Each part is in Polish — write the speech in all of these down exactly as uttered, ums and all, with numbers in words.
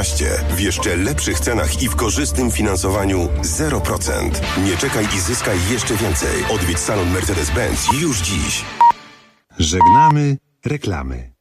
osiemnaście w jeszcze lepszych cenach i w korzystnym finansowaniu zero procent. Nie czekaj i zyskaj jeszcze więcej. Odwiedź salon Mercedes-Benz już dziś. Żegnamy reklamy.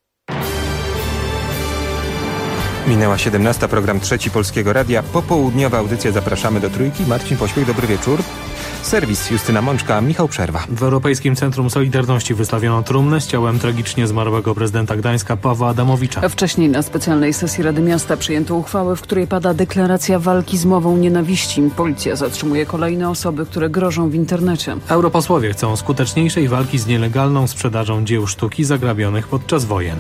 Minęła siedemnasta, program Trzeci Polskiego Radia. Popołudniowa audycja Zapraszamy do Trójki. Marcin Pośpiech, dobry wieczór. Serwis Justyna Mączka, Michał Przerwa. W Europejskim Centrum Solidarności wystawiono trumnę z ciałem tragicznie zmarłego prezydenta Gdańska Pawła Adamowicza. Wcześniej na specjalnej sesji Rady Miasta przyjęto uchwałę, w której pada deklaracja walki z mową nienawiści. Policja zatrzymuje kolejne osoby, które grożą w internecie. Europosłowie chcą skuteczniejszej walki z nielegalną sprzedażą dzieł sztuki zagrabionych podczas wojen.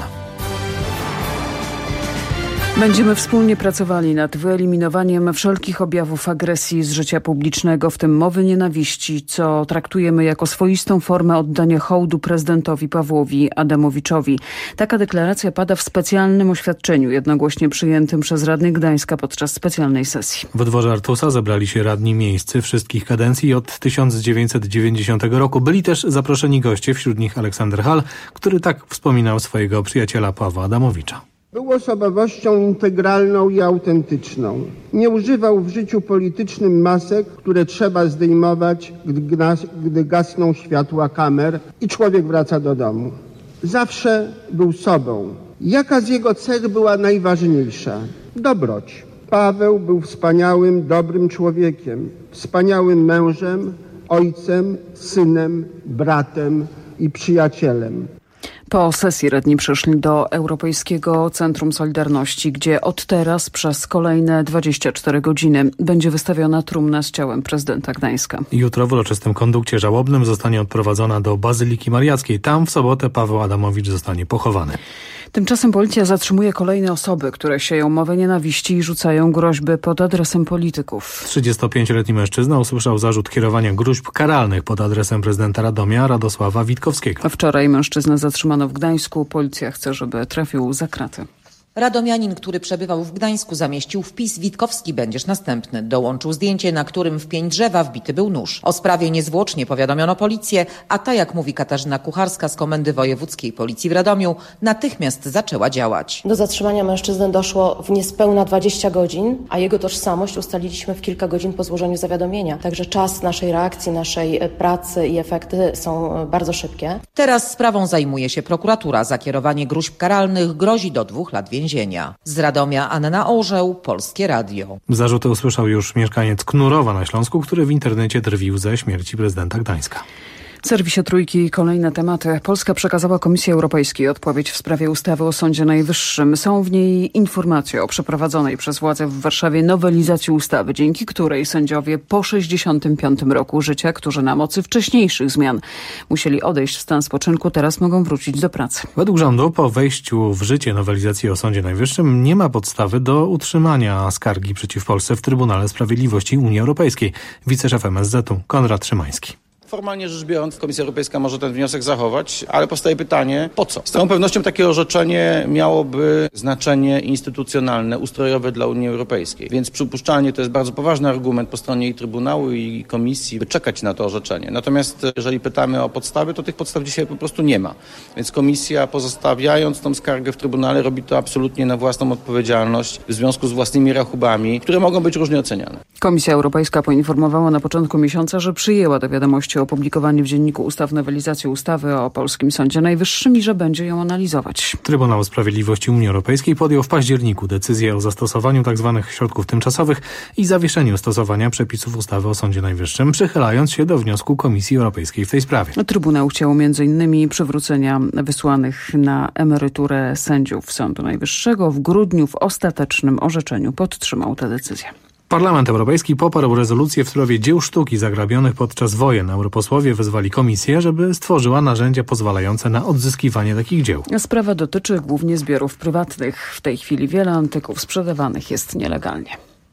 Będziemy wspólnie pracowali nad wyeliminowaniem wszelkich objawów agresji z życia publicznego, w tym mowy nienawiści, co traktujemy jako swoistą formę oddania hołdu prezydentowi Pawłowi Adamowiczowi. Taka deklaracja pada w specjalnym oświadczeniu, jednogłośnie przyjętym przez radnych Gdańska podczas specjalnej sesji. W dworze Artusa zebrali się radni miejscy wszystkich kadencji od tysiąc dziewięćset dziewięćdziesiątego roku. Byli też zaproszeni goście, wśród nich Aleksander Hall, który tak wspominał swojego przyjaciela Pawła Adamowicza. Był osobowością integralną i autentyczną. Nie używał w życiu politycznym masek, które trzeba zdejmować, gdy, gdy gasną światła kamer i człowiek wraca do domu. Zawsze był sobą. Jaka z jego cech była najważniejsza? Dobroć. Paweł był wspaniałym, dobrym człowiekiem, wspaniałym mężem, ojcem, synem, bratem i przyjacielem. Po sesji radni przyszli do Europejskiego Centrum Solidarności, gdzie od teraz przez kolejne dwadzieścia cztery godziny będzie wystawiona trumna z ciałem prezydenta Gdańska. Jutro w uroczystym kondukcie żałobnym zostanie odprowadzona do Bazyliki Mariackiej. Tam w sobotę Paweł Adamowicz zostanie pochowany. Tymczasem policja zatrzymuje kolejne osoby, które sieją mowę nienawiści i rzucają groźby pod adresem polityków. trzydziestopięcioletni mężczyzna usłyszał zarzut kierowania gruźb karalnych pod adresem prezydenta Radomia Radosława Witkowskiego. Wczoraj mężczyznę zatrzymano w Gdańsku. Policja chce, żeby trafił za kraty. Radomianin, który przebywał w Gdańsku, zamieścił wpis: Witkowski, będziesz następny. Dołączył zdjęcie, na którym w pień drzewa wbity był nóż. O sprawie niezwłocznie powiadomiono policję, a ta, jak mówi Katarzyna Kucharska z Komendy Wojewódzkiej Policji w Radomiu, natychmiast zaczęła działać. Do zatrzymania mężczyzny doszło w niespełna dwadzieścia godzin, a jego tożsamość ustaliliśmy w kilka godzin po złożeniu zawiadomienia. Także czas naszej reakcji, naszej pracy i efekty są bardzo szybkie. Teraz sprawą zajmuje się prokuratura. Za kierowanie gruźb karalnych grozi do dwóch lat więzienia. Z Radomia Anna Orzeł, Polskie Radio. Zarzuty usłyszał już mieszkaniec Knurowa na Śląsku, który w internecie drwił ze śmierci prezydenta Gdańska. W serwisie Trójki kolejne tematy. Polska przekazała Komisji Europejskiej odpowiedź w sprawie ustawy o Sądzie Najwyższym. Są w niej informacje o przeprowadzonej przez władze w Warszawie nowelizacji ustawy, dzięki której sędziowie po sześćdziesiątym piątym roku życia, którzy na mocy wcześniejszych zmian musieli odejść w stan spoczynku, teraz mogą wrócić do pracy. Według rządu po wejściu w życie nowelizacji o Sądzie Najwyższym nie ma podstawy do utrzymania skargi przeciw Polsce w Trybunale Sprawiedliwości Unii Europejskiej. Wiceszef M S Z-u Konrad Szymański. Formalnie rzecz biorąc, Komisja Europejska może ten wniosek zachować, ale powstaje pytanie, po co? Z całą pewnością takie orzeczenie miałoby znaczenie instytucjonalne, ustrojowe dla Unii Europejskiej. Więc przypuszczalnie to jest bardzo poważny argument po stronie i Trybunału, i Komisji, by czekać na to orzeczenie. Natomiast jeżeli pytamy o podstawy, to tych podstaw dzisiaj po prostu nie ma. Więc Komisja, pozostawiając tą skargę w Trybunale, robi to absolutnie na własną odpowiedzialność w związku z własnymi rachubami, które mogą być różnie oceniane. Komisja Europejska poinformowała na początku miesiąca, że przyjęła do wiadomości opublikowany w Dzienniku Ustaw nowelizację ustawy o Polskim Sądzie Najwyższym i że będzie ją analizować. Trybunał Sprawiedliwości Unii Europejskiej podjął w październiku decyzję o zastosowaniu tzw. środków tymczasowych i zawieszeniu stosowania przepisów ustawy o Sądzie Najwyższym, przychylając się do wniosku Komisji Europejskiej w tej sprawie. Trybunał chciał między innymi przywrócenia wysłanych na emeryturę sędziów Sądu Najwyższego. W grudniu w ostatecznym orzeczeniu podtrzymał tę decyzję. Parlament Europejski poparł rezolucję w sprawie dzieł sztuki zagrabionych podczas wojen. Europosłowie wezwali Komisję, żeby stworzyła narzędzia pozwalające na odzyskiwanie takich dzieł. Sprawa dotyczy głównie zbiorów prywatnych. W tej chwili wiele antyków sprzedawanych jest nielegalnie.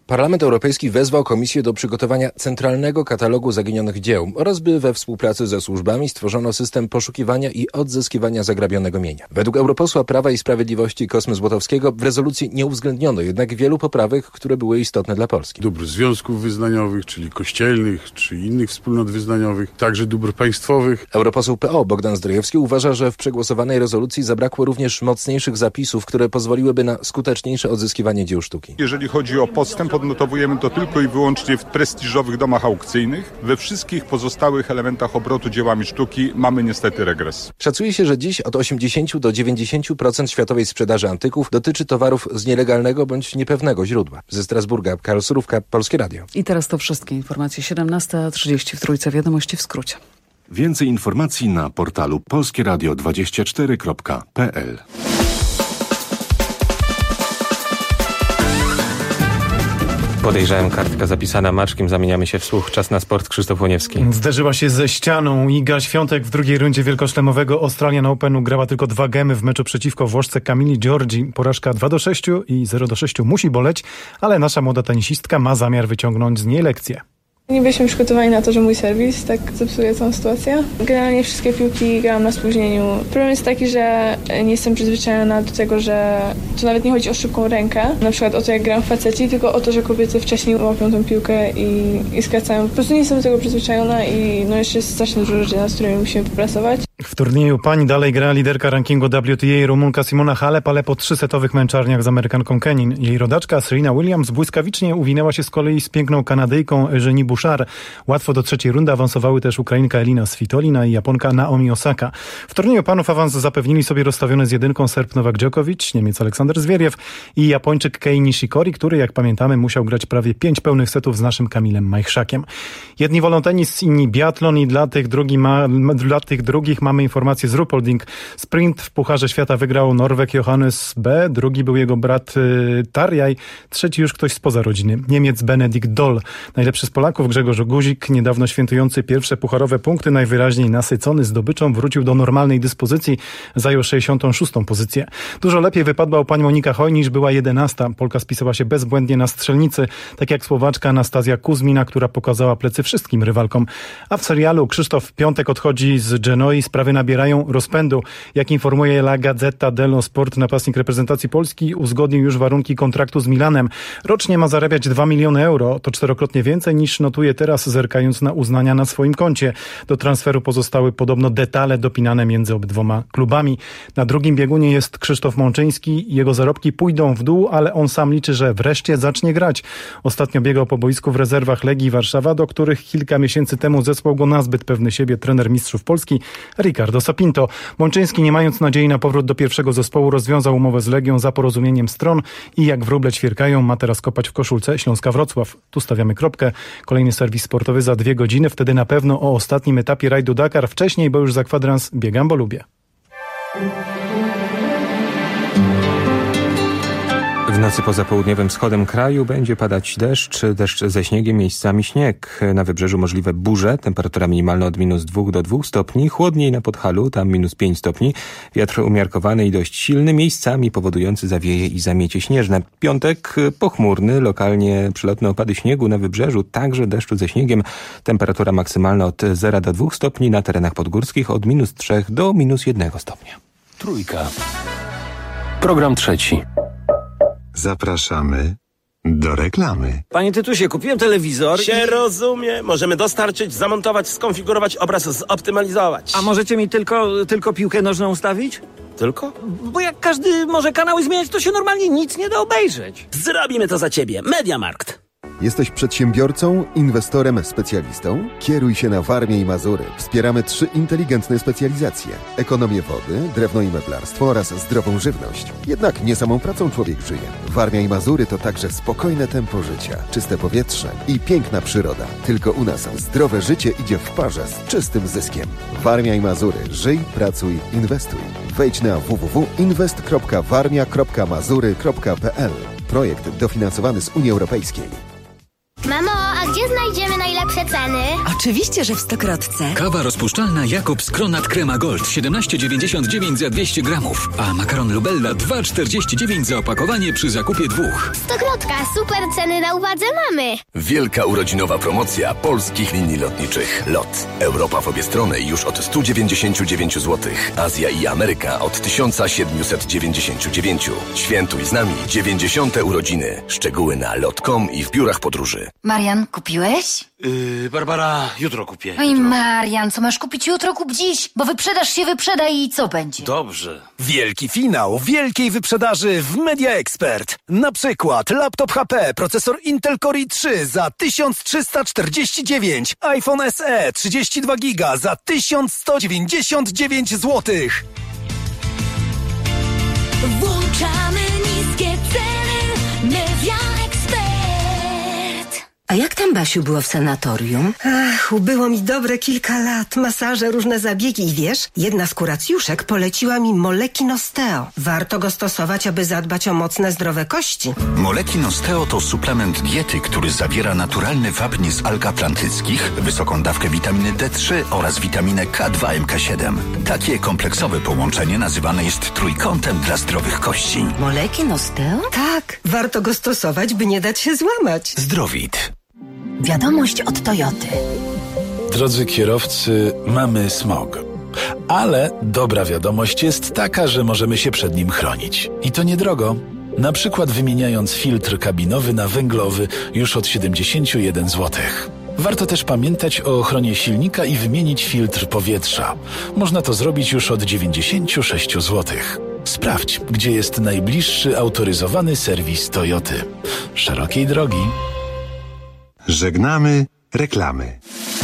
Parlament Europejski wezwał Komisję do przygotowania centralnego katalogu zaginionych dzieł oraz by we współpracy ze służbami stworzono system poszukiwania i odzyskiwania zagrabionego mienia. Według europosła Prawa i Sprawiedliwości Kosmy Złotowskiego w rezolucji nie uwzględniono jednak wielu poprawek, które były istotne dla Polski. Dóbr związków wyznaniowych, czyli kościelnych, czy innych wspólnot wyznaniowych, także dóbr państwowych. Europoseł P O Bogdan Zdrojewski uważa, że w przegłosowanej rezolucji zabrakło również mocniejszych zapisów, które pozwoliłyby na skuteczniejsze odzyskiwanie dzieł sztuki. Jeżeli chodzi o postęp, odnotowujemy to tylko i wyłącznie w prestiżowych domach aukcyjnych. We wszystkich pozostałych elementach obrotu dziełami sztuki mamy niestety regres. Szacuje się, że dziś od osiemdziesiąt do dziewięćdziesięciu procent światowej sprzedaży antyków dotyczy towarów z nielegalnego bądź niepewnego źródła. Ze Strasburga, Karol Surówka, Polskie Radio. I teraz to wszystkie informacje. siedemnasta trzydzieści w Trójce. Wiadomości w skrócie. Więcej informacji na portalu polskieradio dwadzieścia cztery kropka p l. Podejrzałem, kartka zapisana maczkiem, zamieniamy się w słuch. Czas na sport. Krzysztof Łoniewski. Zderzyła się ze ścianą. Iga Świątek w drugiej rundzie wielkoszlemowego Australian Openu grała tylko dwa gemy w meczu przeciwko Włoszce Camilli Giorgi. Porażka dwa do sześciu i zero do sześciu musi boleć, ale nasza młoda tenisistka ma zamiar wyciągnąć z niej lekcję. Nie byliśmy przygotowani na to, że mój serwis tak zepsuje całą sytuację. Generalnie wszystkie piłki grałam na spóźnieniu. Problem jest taki, że nie jestem przyzwyczajona do tego, że to nawet nie chodzi o szybką rękę, na przykład o to, jak grają faceci, tylko o to, że kobiety wcześniej łapią tę piłkę i, i skracają. Po prostu nie jestem do tego przyzwyczajona i no jeszcze jest strasznie dużo rzeczy, nad którymi musimy popracować. W turnieju pań dalej gra liderka rankingu W T A Rumunka Simona Halep, ale po trzysetowych męczarniach z Amerykanką Kenin. Jej rodaczka Serena Williams błyskawicznie uwinęła się z kolei z piękną Kanadyjką Eugenie Bouchard. Łatwo do trzeciej rundy awansowały też Ukrainka Elina Svitolina i Japonka Naomi Osaka. W turnieju panów awans zapewnili sobie rozstawiony z jedynką Serb Nowak Djokovic, Niemiec Aleksander Zwieriew i Japończyk Kei Nishikori, który, jak pamiętamy, musiał grać prawie pięć pełnych setów z naszym Kamilem Majchrzakiem. Jedni wolą tenis, inni biatlon i dla tych, drugi ma, dla tych drugich mamy informację z Ruhpolding. Sprint w Pucharze Świata wygrał Norweg Johannes B., drugi był jego brat y, Tarjaj, trzeci już ktoś spoza rodziny, Niemiec Benedikt Doll. Najlepszy z Polaków Grzegorz Guzik, niedawno świętujący pierwsze pucharowe punkty, najwyraźniej nasycony zdobyczą, wrócił do normalnej dyspozycji, zajął sześćdziesiątą szóstą pozycję. Dużo lepiej wypadła u pani Monika Hojnisz, była jedenasta. Polka spisała się bezbłędnie na strzelnicy, tak jak Słowaczka Anastazja Kuzmina, która pokazała plecy wszystkim rywalkom. A w serialu Krzysztof Piątek odchodzi z Genoi, sprawy nabierają rozpędu. Jak informuje La Gazzetta dello Sport, napastnik reprezentacji Polski uzgodnił już warunki kontraktu z Milanem. Rocznie ma zarabiać dwa miliony euro, to czterokrotnie więcej niż notuje teraz, zerkając na uznania na swoim koncie. Do transferu pozostały podobno detale dopinane między obydwoma klubami. Na drugim biegunie jest Krzysztof Mączyński. Jego zarobki pójdą w dół, ale on sam liczy, że wreszcie zacznie grać. Ostatnio biegał po boisku w rezerwach Legii Warszawa, do których kilka miesięcy temu zesłał go nazbyt pewny siebie trener mistrzów Polski Ricardo Sapinto. Mączyński, nie mając nadziei na powrót do pierwszego zespołu, rozwiązał umowę z Legią za porozumieniem stron i jak wróble ćwierkają, ma teraz kopać w koszulce Śląska Wrocław. Tu stawiamy kropkę. Kolejny serwis sportowy za dwie godziny, wtedy na pewno o ostatnim etapie rajdu Dakar. Wcześniej, bo już za kwadrans biegam, bo lubię. W nocy poza południowym wschodem kraju będzie padać deszcz, deszcz ze śniegiem, miejscami śnieg. Na wybrzeżu możliwe burze, temperatura minimalna od minus dwóch do dwóch stopni, chłodniej na Podhalu, tam minus pięć stopni. Wiatr umiarkowany i dość silny, miejscami powodujący zawieje i zamiecie śnieżne. Piątek pochmurny, lokalnie przelotne opady śniegu na wybrzeżu, także deszczu ze śniegiem. Temperatura maksymalna od zera do dwóch stopni, na terenach podgórskich od minus trzech do minus jednego stopnia. Trójka. Program trzeci. Zapraszamy do reklamy. Panie Tytusie, kupiłem telewizor. Się i... rozumie. Możemy dostarczyć, zamontować, skonfigurować, obraz zoptymalizować. A możecie mi tylko, tylko piłkę nożną ustawić? Tylko? Bo jak każdy może kanały zmieniać, to się normalnie nic nie da obejrzeć. Zrobimy to za ciebie. Mediamarkt. Jesteś przedsiębiorcą, inwestorem, specjalistą? Kieruj się na Warmię i Mazury. Wspieramy trzy inteligentne specjalizacje. Ekonomię wody, drewno i meblarstwo oraz zdrową żywność. Jednak nie samą pracą człowiek żyje. Warmia i Mazury to także spokojne tempo życia, czyste powietrze i piękna przyroda. Tylko u nas zdrowe życie idzie w parze z czystym zyskiem. Warmia i Mazury. Żyj, pracuj, inwestuj. Wejdź na w w w kropka inwest kropka warmia kropka mazury kropka p l. Projekt dofinansowany z Unii Europejskiej. Mamo, a gdzie znajdziemy najlepsze najniższe ceny? Oczywiście, że w Stokrotce. Kawa rozpuszczalna Jakobs Kronat Crema Gold siedemnaście dziewięćdziesiąt dziewięć za dwieście gramów, a makaron Lubella dwa czterdzieści dziewięć za opakowanie przy zakupie dwóch. Stokrotka, super ceny na uwadze mamy. Wielka urodzinowa promocja polskich linii lotniczych. LOT. Europa w obie strony już od sto dziewięćdziesiąt dziewięć złotych. Azja i Ameryka od tysiąc siedemset dziewięćdziesiąt dziewięć. Świętuj z nami dziewięćdziesiąte urodziny. Szczegóły na lot kropka com i w biurach podróży. Marian, kupiłeś? Yy, Barbara, jutro kupię. Oj, Marian, co masz kupić jutro, kup dziś, bo wyprzedaż się wyprzeda i co będzie? Dobrze. Wielki finał wielkiej wyprzedaży w Media Expert. Na przykład laptop H P, procesor Intel Core i trzy za tysiąc trzysta czterdzieści dziewięć, iPhone S E trzydzieści dwa giga za tysiąc sto dziewięćdziesiąt dziewięć złotych. Włączamy niskie ceny, Media Expert. A jak tam, Basiu, było w sanatorium? Ach, ubyło mi dobre kilka lat. Masaże, różne zabiegi i wiesz, jedna z kuracjuszek poleciła mi Molekin Osteo. Warto go stosować, aby zadbać o mocne, zdrowe kości. Molekin Osteo to suplement diety, który zawiera naturalny wapń z alg atlantyckich, wysoką dawkę witaminy D trzy oraz witaminę K dwa M K siedem. Takie kompleksowe połączenie nazywane jest trójkątem dla zdrowych kości. Molekin Osteo? Tak, warto go stosować, by nie dać się złamać. Zdrowit. Wiadomość od Toyoty. Drodzy kierowcy, mamy smog. Ale dobra wiadomość jest taka, że możemy się przed nim chronić. I to niedrogo. Na przykład wymieniając filtr kabinowy na węglowy już od siedemdziesiąt jeden złotych. Warto też pamiętać o ochronie silnika i wymienić filtr powietrza. Można to zrobić już od dziewięćdziesiąt sześć złotych. Sprawdź, gdzie jest najbliższy autoryzowany serwis Toyoty. Szerokiej drogi. Żegnamy reklamy.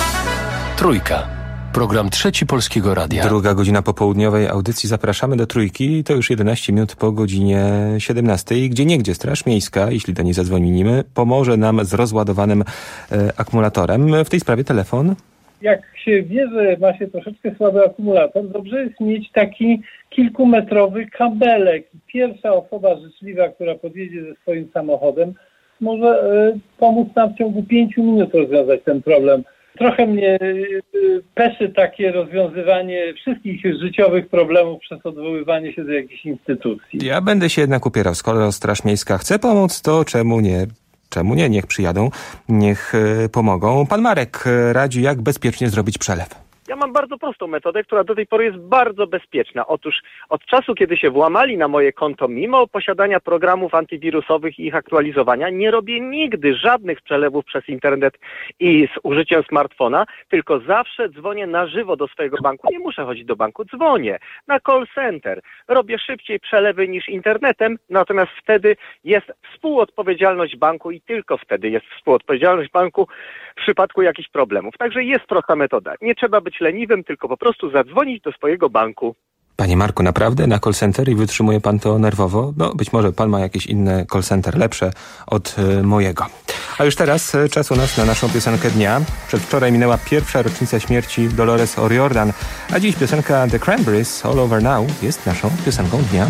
Trójka. Program Trzeci Polskiego Radia. Druga godzina popołudniowej audycji. Zapraszamy do Trójki. To już jedenaście minut po godzinie siedemnastej, gdzie niegdzie Straż Miejska, jeśli do niej zadzwonimy, pomoże nam z rozładowanym e, akumulatorem. W tej sprawie telefon. Jak się wie, że ma się troszeczkę słaby akumulator, dobrze jest mieć taki kilkumetrowy kabelek. Pierwsza osoba życzliwa, która podjedzie ze swoim samochodem, może y, pomóc nam w ciągu pięciu minut rozwiązać ten problem. Trochę mnie y, y, peszy takie rozwiązywanie wszystkich życiowych problemów przez odwoływanie się do jakichś instytucji. Ja będę się jednak upierał. Skoro Straż Miejska chce pomóc, to czemu nie? Czemu nie? Niech przyjadą, niech y, pomogą. Pan Marek radzi, jak bezpiecznie zrobić przelew. Ja mam bardzo prostą metodę, która do tej pory jest bardzo bezpieczna. Otóż od czasu, kiedy się włamali na moje konto, mimo posiadania programów antywirusowych i ich aktualizowania, nie robię nigdy żadnych przelewów przez internet i z użyciem smartfona, tylko zawsze dzwonię na żywo do swojego banku. Nie muszę chodzić do banku, dzwonię na call center. Robię szybciej przelewy niż internetem, natomiast wtedy jest współodpowiedzialność banku i tylko wtedy jest współodpowiedzialność banku w przypadku jakichś problemów. Także jest prosta metoda. Nie trzeba być leniwym, tylko po prostu zadzwonić do swojego banku. Panie Marku, naprawdę na call center i wytrzymuje pan to nerwowo? No, być może pan ma jakieś inne call center lepsze od y, mojego. A już teraz y, czas u nas na naszą piosenkę dnia. Przedwczoraj minęła pierwsza rocznica śmierci Dolores O'Riordan, a dziś piosenka The Cranberries All Over Now jest naszą piosenką dnia.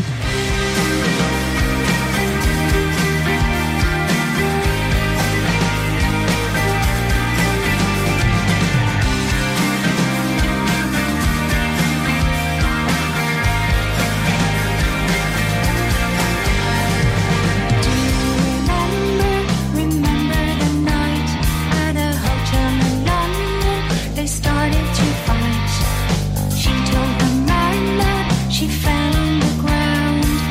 She told the man that she found the ground.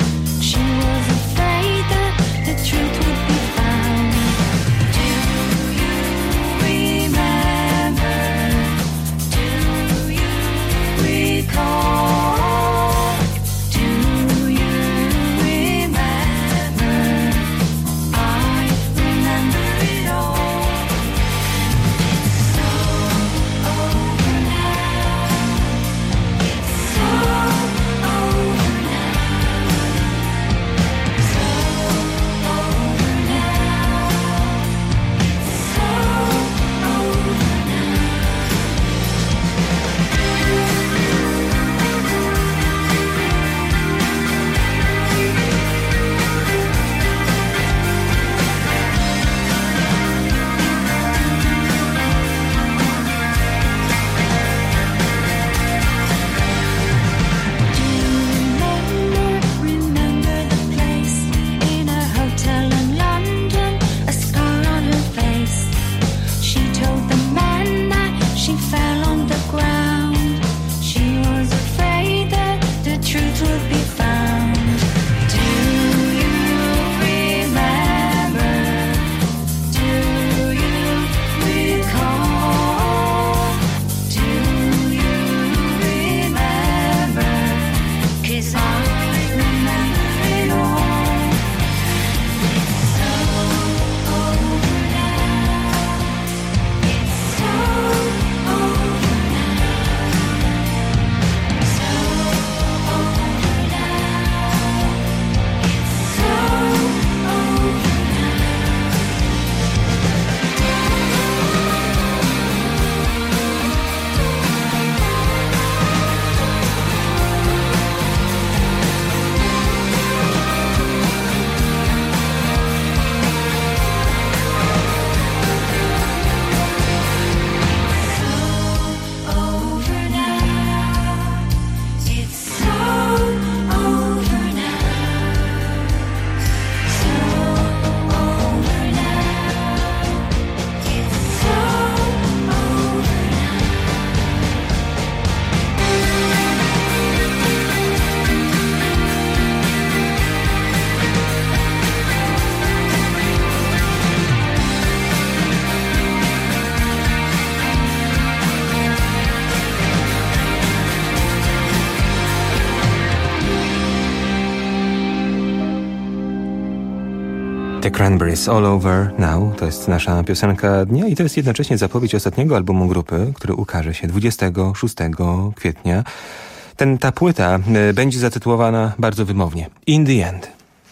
The Cranberries All Over Now to jest nasza piosenka dnia i to jest jednocześnie zapowiedź ostatniego albumu grupy, który ukaże się dwudziestego szóstego kwietnia. Ten, ta płyta y, będzie zatytułowana bardzo wymownie In the End.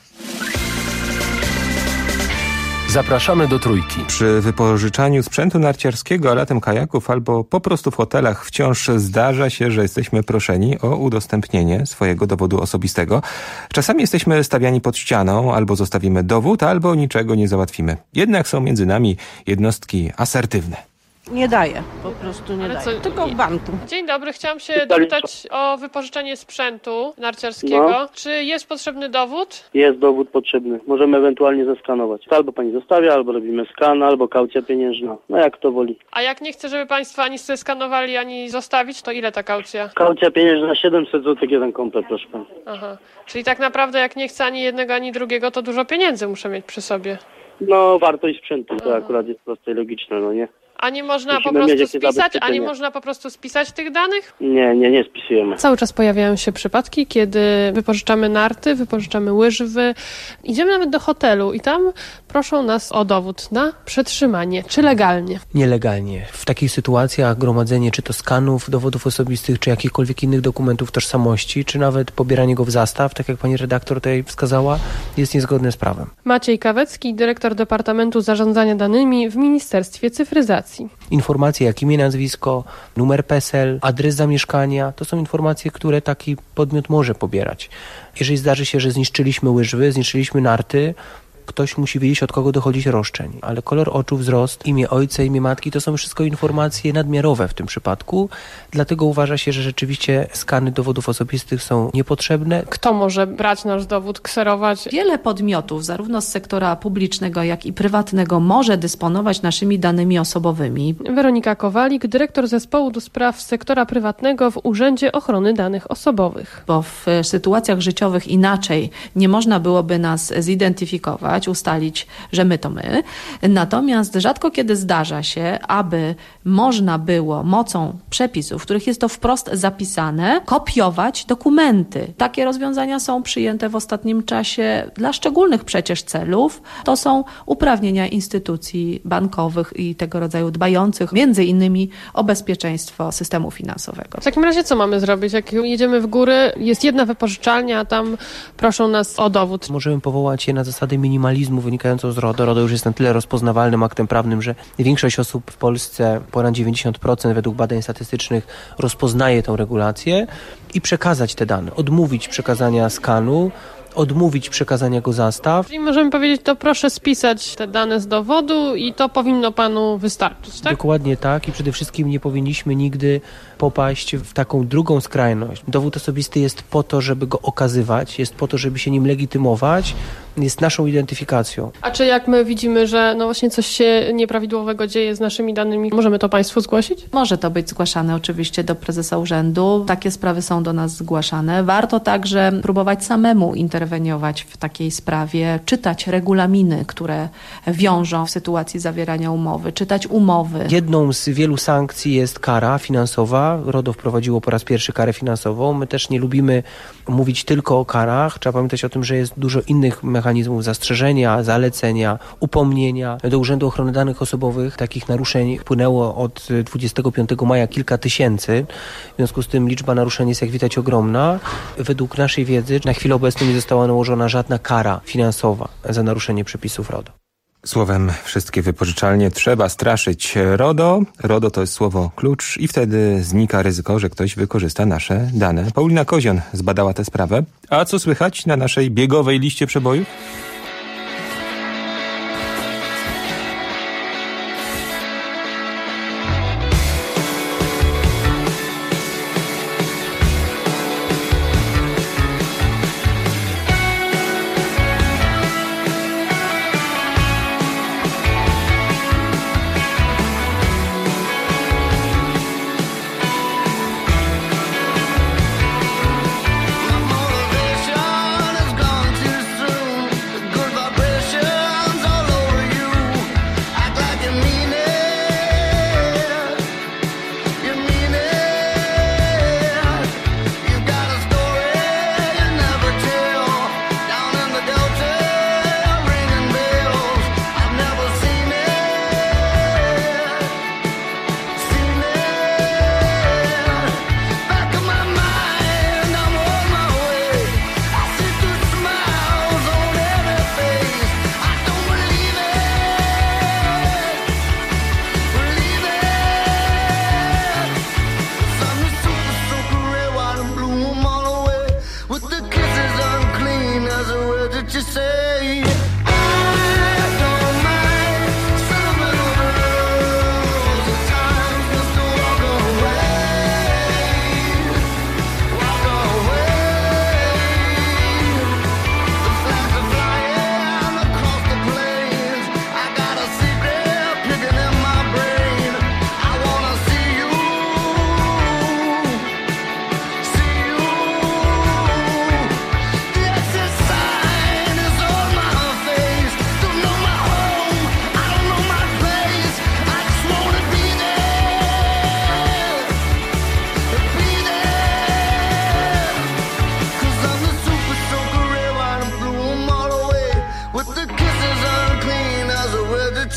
Zapraszamy do Trójki. Przy wypożyczaniu sprzętu narciarskiego, a latem kajaków albo po prostu w hotelach wciąż zdarza się, że jesteśmy proszeni o udostępnienie swojego dowodu osobistego. Czasami jesteśmy stawiani pod ścianą, albo zostawimy dowód, albo niczego nie załatwimy. Jednak są między nami jednostki asertywne. Nie daje, po prostu nie Ale daje. co, Tylko w banku. Dzień dobry, chciałam się dopytać o wypożyczenie sprzętu narciarskiego. No. Czy jest potrzebny dowód? Jest dowód potrzebny. Możemy ewentualnie zeskanować. Albo pani zostawia, albo robimy skan, albo kaucja pieniężna. No jak to woli. A jak nie chcę, żeby państwo ani zeskanowali, ani zostawić, to ile ta kaucja? Kaucja pieniężna siedemset złotych jeden komplet, proszę pani. Aha. Czyli tak naprawdę jak nie chcę ani jednego, ani drugiego, to dużo pieniędzy muszę mieć przy sobie. No wartość sprzętu, to akurat jest proste i logiczne, no nie? A nie można Musimy po prostu mieć jakieś spisać, a nie zabezpieczenie. można po prostu spisać tych danych? Nie, nie, nie spisujemy. Cały czas pojawiają się przypadki, kiedy wypożyczamy narty, wypożyczamy łyżwy, idziemy nawet do hotelu i tam proszą nas o dowód na przetrzymanie. Czy legalnie? Nielegalnie. W takich sytuacjach gromadzenie czy to skanów, dowodów osobistych, czy jakichkolwiek innych dokumentów tożsamości, czy nawet pobieranie go w zastaw, tak jak pani redaktor tutaj wskazała, jest niezgodne z prawem. Maciej Kawecki, dyrektor Departamentu Zarządzania Danymi w Ministerstwie Cyfryzacji. Informacje jak imię, nazwisko, numer PESEL, adres zamieszkania, to są informacje, które taki podmiot może pobierać. Jeżeli zdarzy się, że zniszczyliśmy łyżwy, zniszczyliśmy narty, ktoś musi wiedzieć, od kogo dochodzić roszczeń. Ale kolor oczu, wzrost, imię ojca, imię matki to są wszystko informacje nadmiarowe w tym przypadku. Dlatego uważa się, że rzeczywiście skany dowodów osobistych są niepotrzebne. Kto może brać nasz dowód, kserować? Wiele podmiotów, zarówno z sektora publicznego, jak i prywatnego, może dysponować naszymi danymi osobowymi. Weronika Kowalik, dyrektor zespołu do spraw sektora prywatnego w Urzędzie Ochrony Danych Osobowych. Bo w sytuacjach życiowych inaczej nie można byłoby nas zidentyfikować, ustalić, że my to my. Natomiast rzadko kiedy zdarza się, aby można było mocą przepisów, w których jest to wprost zapisane, kopiować dokumenty. Takie rozwiązania są przyjęte w ostatnim czasie dla szczególnych przecież celów. To są uprawnienia instytucji bankowych i tego rodzaju dbających między innymi o bezpieczeństwo systemu finansowego. W takim razie co mamy zrobić? Jak jedziemy w góry, jest jedna wypożyczalnia, a tam proszą nas o dowód. Możemy powołać się na zasady minimalizmu wynikającą z RODO. RODO już jest na tyle rozpoznawalnym aktem prawnym, że większość osób w Polsce, ponad dziewięćdziesiąt procent według badań statystycznych, rozpoznaje tą regulację i przekazać te dane. Odmówić przekazania skanu, odmówić przekazania go zastaw. Czyli możemy powiedzieć, to proszę spisać te dane z dowodu i to powinno panu wystarczyć, tak? Dokładnie tak i przede wszystkim nie powinniśmy nigdy popaść w taką drugą skrajność. Dowód osobisty jest po to, żeby go okazywać, jest po to, żeby się nim legitymować, jest naszą identyfikacją. A czy jak my widzimy, że no właśnie coś się nieprawidłowego dzieje z naszymi danymi, możemy to państwu zgłosić? Może to być zgłaszane oczywiście do prezesa urzędu. Takie sprawy są do nas zgłaszane. Warto także próbować samemu interweniować w takiej sprawie, czytać regulaminy, które wiążą w sytuacji zawierania umowy, czytać umowy. Jedną z wielu sankcji jest kara finansowa. RODO wprowadziło po raz pierwszy karę finansową. My też nie lubimy mówić tylko o karach. Trzeba pamiętać o tym, że jest dużo innych mechanizmów zastrzeżenia, zalecenia, upomnienia. Do Urzędu Ochrony Danych Osobowych takich naruszeń wpłynęło od dwudziestego piątego maja kilka tysięcy. W związku z tym liczba naruszeń jest, jak widać, ogromna. Według naszej wiedzy na chwilę obecną nie została nałożona żadna kara finansowa za naruszenie przepisów RODO. Słowem, wszystkie wypożyczalnie trzeba straszyć RODO. RODO to jest słowo klucz i wtedy znika ryzyko, że ktoś wykorzysta nasze dane. Paulina Kozion zbadała tę sprawę. A co słychać na naszej biegowej liście przebojów?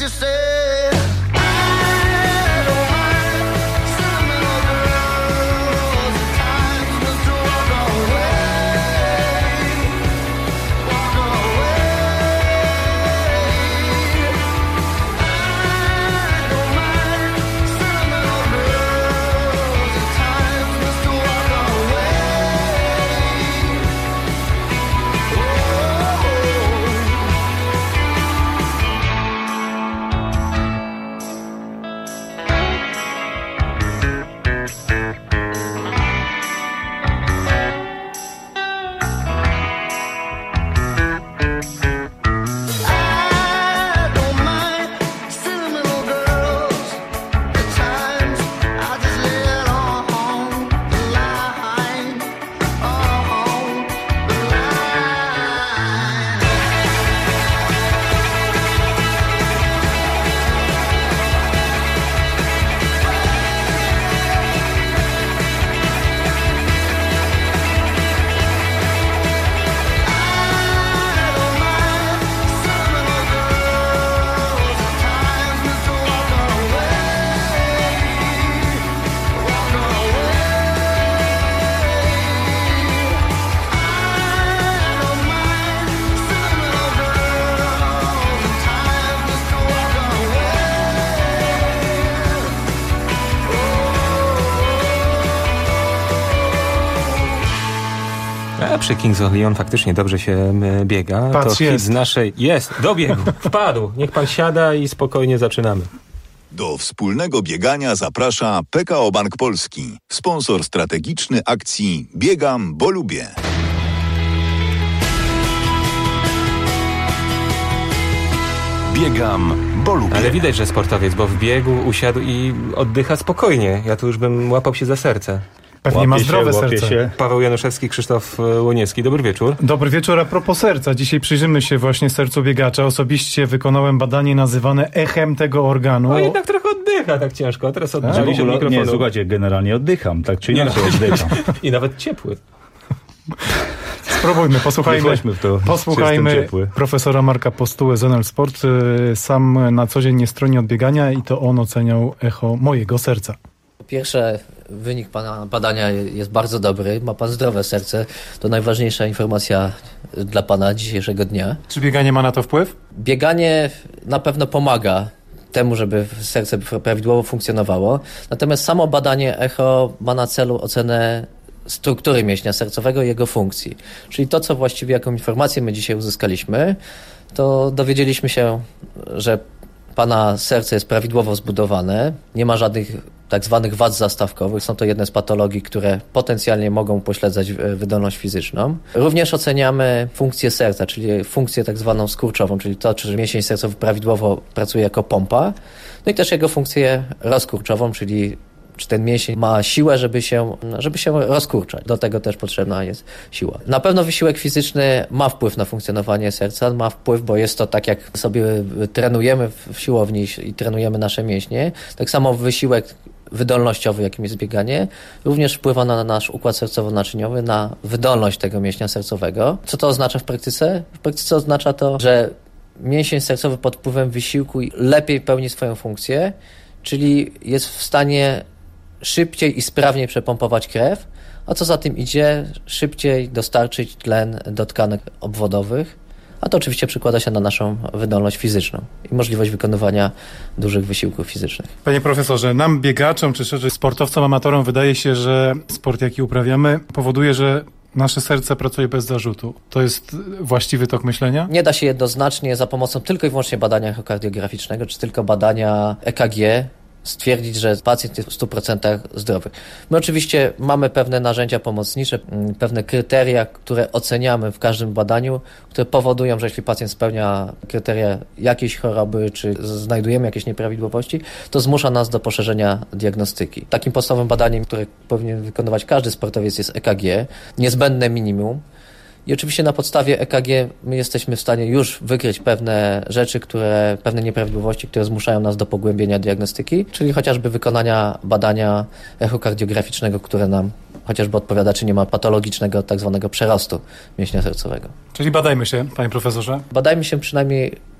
you say. I don't mind sentimental girls. At times must walk away, walk away. I don't mind sentimental girls. At times must walk away. I don't mind sentimental girls. At times I just let on the line, on the line. A przy Kings of Leon faktycznie dobrze się m, biega. Patrz, to hit jest. z naszej... Jest, dobiegł, wpadł. Niech pan siada i spokojnie zaczynamy. Do wspólnego biegania zaprasza P K O Bank Polski, sponsor strategiczny akcji Biegam, bo lubię. Biegam, bo lubię. Ale widać, że sportowiec, bo w biegu usiadł i oddycha spokojnie. Ja tu już bym łapał się za serce. Pewnie Łapie ma się, zdrowe łapie serce. Się. Paweł Januszewski, Krzysztof Łoniewski. Dobry wieczór. Dobry wieczór. A propos serca. Dzisiaj przyjrzymy się właśnie sercu biegacza. Osobiście wykonałem badanie nazywane echem tego organu. No jednak trochę oddycha tak ciężko. A teraz oddzieli się od mikrofonu. Nie, słuchajcie, generalnie oddycham, tak czy Nie, inaczej no. oddycham. I nawet ciepły. Spróbujmy, posłuchajmy, w to, posłuchajmy profesora Marka Postuły z N L Sport. Sam na co dzień nie stroni od biegania i to on oceniał echo mojego serca. Po pierwsze, wynik pana badania jest bardzo dobry. Ma pan zdrowe serce. To najważniejsza informacja dla pana dzisiejszego dnia. Czy bieganie ma na to wpływ? Bieganie na pewno pomaga temu, żeby serce prawidłowo funkcjonowało. Natomiast samo badanie echo ma na celu ocenę struktury mięśnia sercowego i jego funkcji. Czyli to, co właściwie, jaką informację my dzisiaj uzyskaliśmy, to dowiedzieliśmy się, że pana serce jest prawidłowo zbudowane, nie ma żadnych tak zwanych wad zastawkowych. Są to jedne z patologii, które potencjalnie mogą upośledzać wydolność fizyczną. Również oceniamy funkcję serca, czyli funkcję tak zwaną skurczową, czyli to, czy mięsień sercowy prawidłowo pracuje jako pompa. No i też jego funkcję rozkurczową, czyli czy ten mięsień ma siłę, żeby się, żeby się rozkurczać. Do tego też potrzebna jest siła. Na pewno wysiłek fizyczny ma wpływ na funkcjonowanie serca, ma wpływ, bo jest to tak, jak sobie trenujemy w siłowni i trenujemy nasze mięśnie, tak samo wysiłek wydolnościowy, jakim jest bieganie, również wpływa na nasz układ sercowo-naczyniowy, na wydolność tego mięśnia sercowego. Co to oznacza w praktyce? W praktyce oznacza to, że mięsień sercowy pod wpływem wysiłku lepiej pełni swoją funkcję, czyli jest w stanie szybciej i sprawniej przepompować krew, a co za tym idzie, szybciej dostarczyć tlen do tkanek obwodowych, a to oczywiście przekłada się na naszą wydolność fizyczną i możliwość wykonywania dużych wysiłków fizycznych. Panie profesorze, nam biegaczom, czy szerzej sportowcom, amatorom wydaje się, że sport, jaki uprawiamy, powoduje, że nasze serce pracuje bez zarzutu. To jest właściwy tok myślenia? Nie da się jednoznacznie za pomocą tylko i wyłącznie badania echokardiograficznego, czy tylko badania E K G stwierdzić, że pacjent jest w stu procentach zdrowy. My oczywiście mamy pewne narzędzia pomocnicze, pewne kryteria, które oceniamy w każdym badaniu, które powodują, że jeśli pacjent spełnia kryteria jakiejś choroby, czy znajdujemy jakieś nieprawidłowości, to zmusza nas do poszerzenia diagnostyki. Takim podstawowym badaniem, które powinien wykonywać każdy sportowiec, jest E K G, niezbędne minimum. I oczywiście na podstawie E K G my jesteśmy w stanie już wykryć pewne rzeczy, które, pewne nieprawidłowości, które zmuszają nas do pogłębienia diagnostyki, czyli chociażby wykonania badania echokardiograficznego, które nam chociażby odpowiada, czy nie ma patologicznego tak zwanego przerostu mięśnia sercowego. Czyli badajmy się, panie profesorze. Badajmy się przynajmniej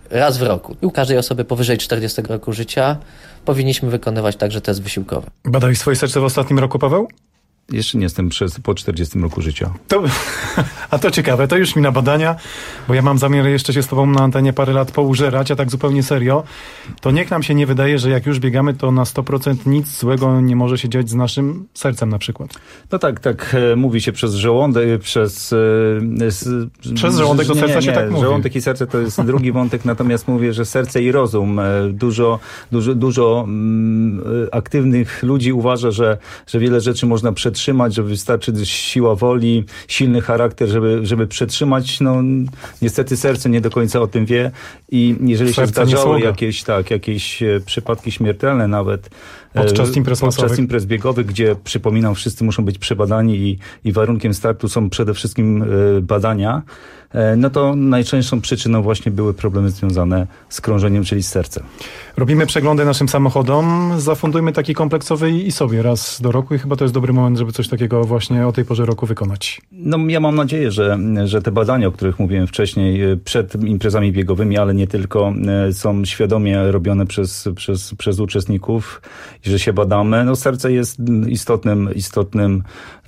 raz w roku. I u każdej osoby powyżej czterdziestego roku życia powinniśmy wykonywać także test wysiłkowy. Badałeś swoje serce w ostatnim roku, Paweł? Jeszcze nie jestem przez, po czterdziestym roku życia. To, a to ciekawe, to już mi na badania, bo ja mam zamiar jeszcze się z tobą na antenie parę lat poużerać, a tak zupełnie serio, to niech nam się nie wydaje, że jak już biegamy, to na sto procent nic złego nie może się dziać z naszym sercem na przykład. No tak, tak e, mówi się przez żołądek, przez... E, s, przez żołądek do serca nie, się nie, tak mówi. Żołądek i serce to jest drugi wątek, natomiast mówię, że serce i rozum. E, dużo dużo, dużo mm, aktywnych ludzi uważa, że, że wiele rzeczy można przetrzymać, że wystarczy siła woli, silny charakter, żeby, żeby przetrzymać. No niestety serce nie do końca o tym wie i jeżeli serce się zdarzało jakieś, tak, jakieś przypadki śmiertelne nawet podczas imprez podczas imprez biegowych, gdzie przypominam, wszyscy muszą być przebadani i, i warunkiem startu są przede wszystkim badania, no to najczęstszą przyczyną właśnie były problemy związane z krążeniem, czyli z sercem. Robimy przeglądy naszym samochodom, zafundujmy taki kompleksowy i sobie raz do roku i chyba to jest dobry moment, żeby coś takiego właśnie o tej porze roku wykonać. No ja mam nadzieję, że, że te badania, o których mówiłem wcześniej, przed imprezami biegowymi, ale nie tylko, są świadomie robione przez, przez, przez uczestników i że się badamy. No serce jest istotnym, istotnym e,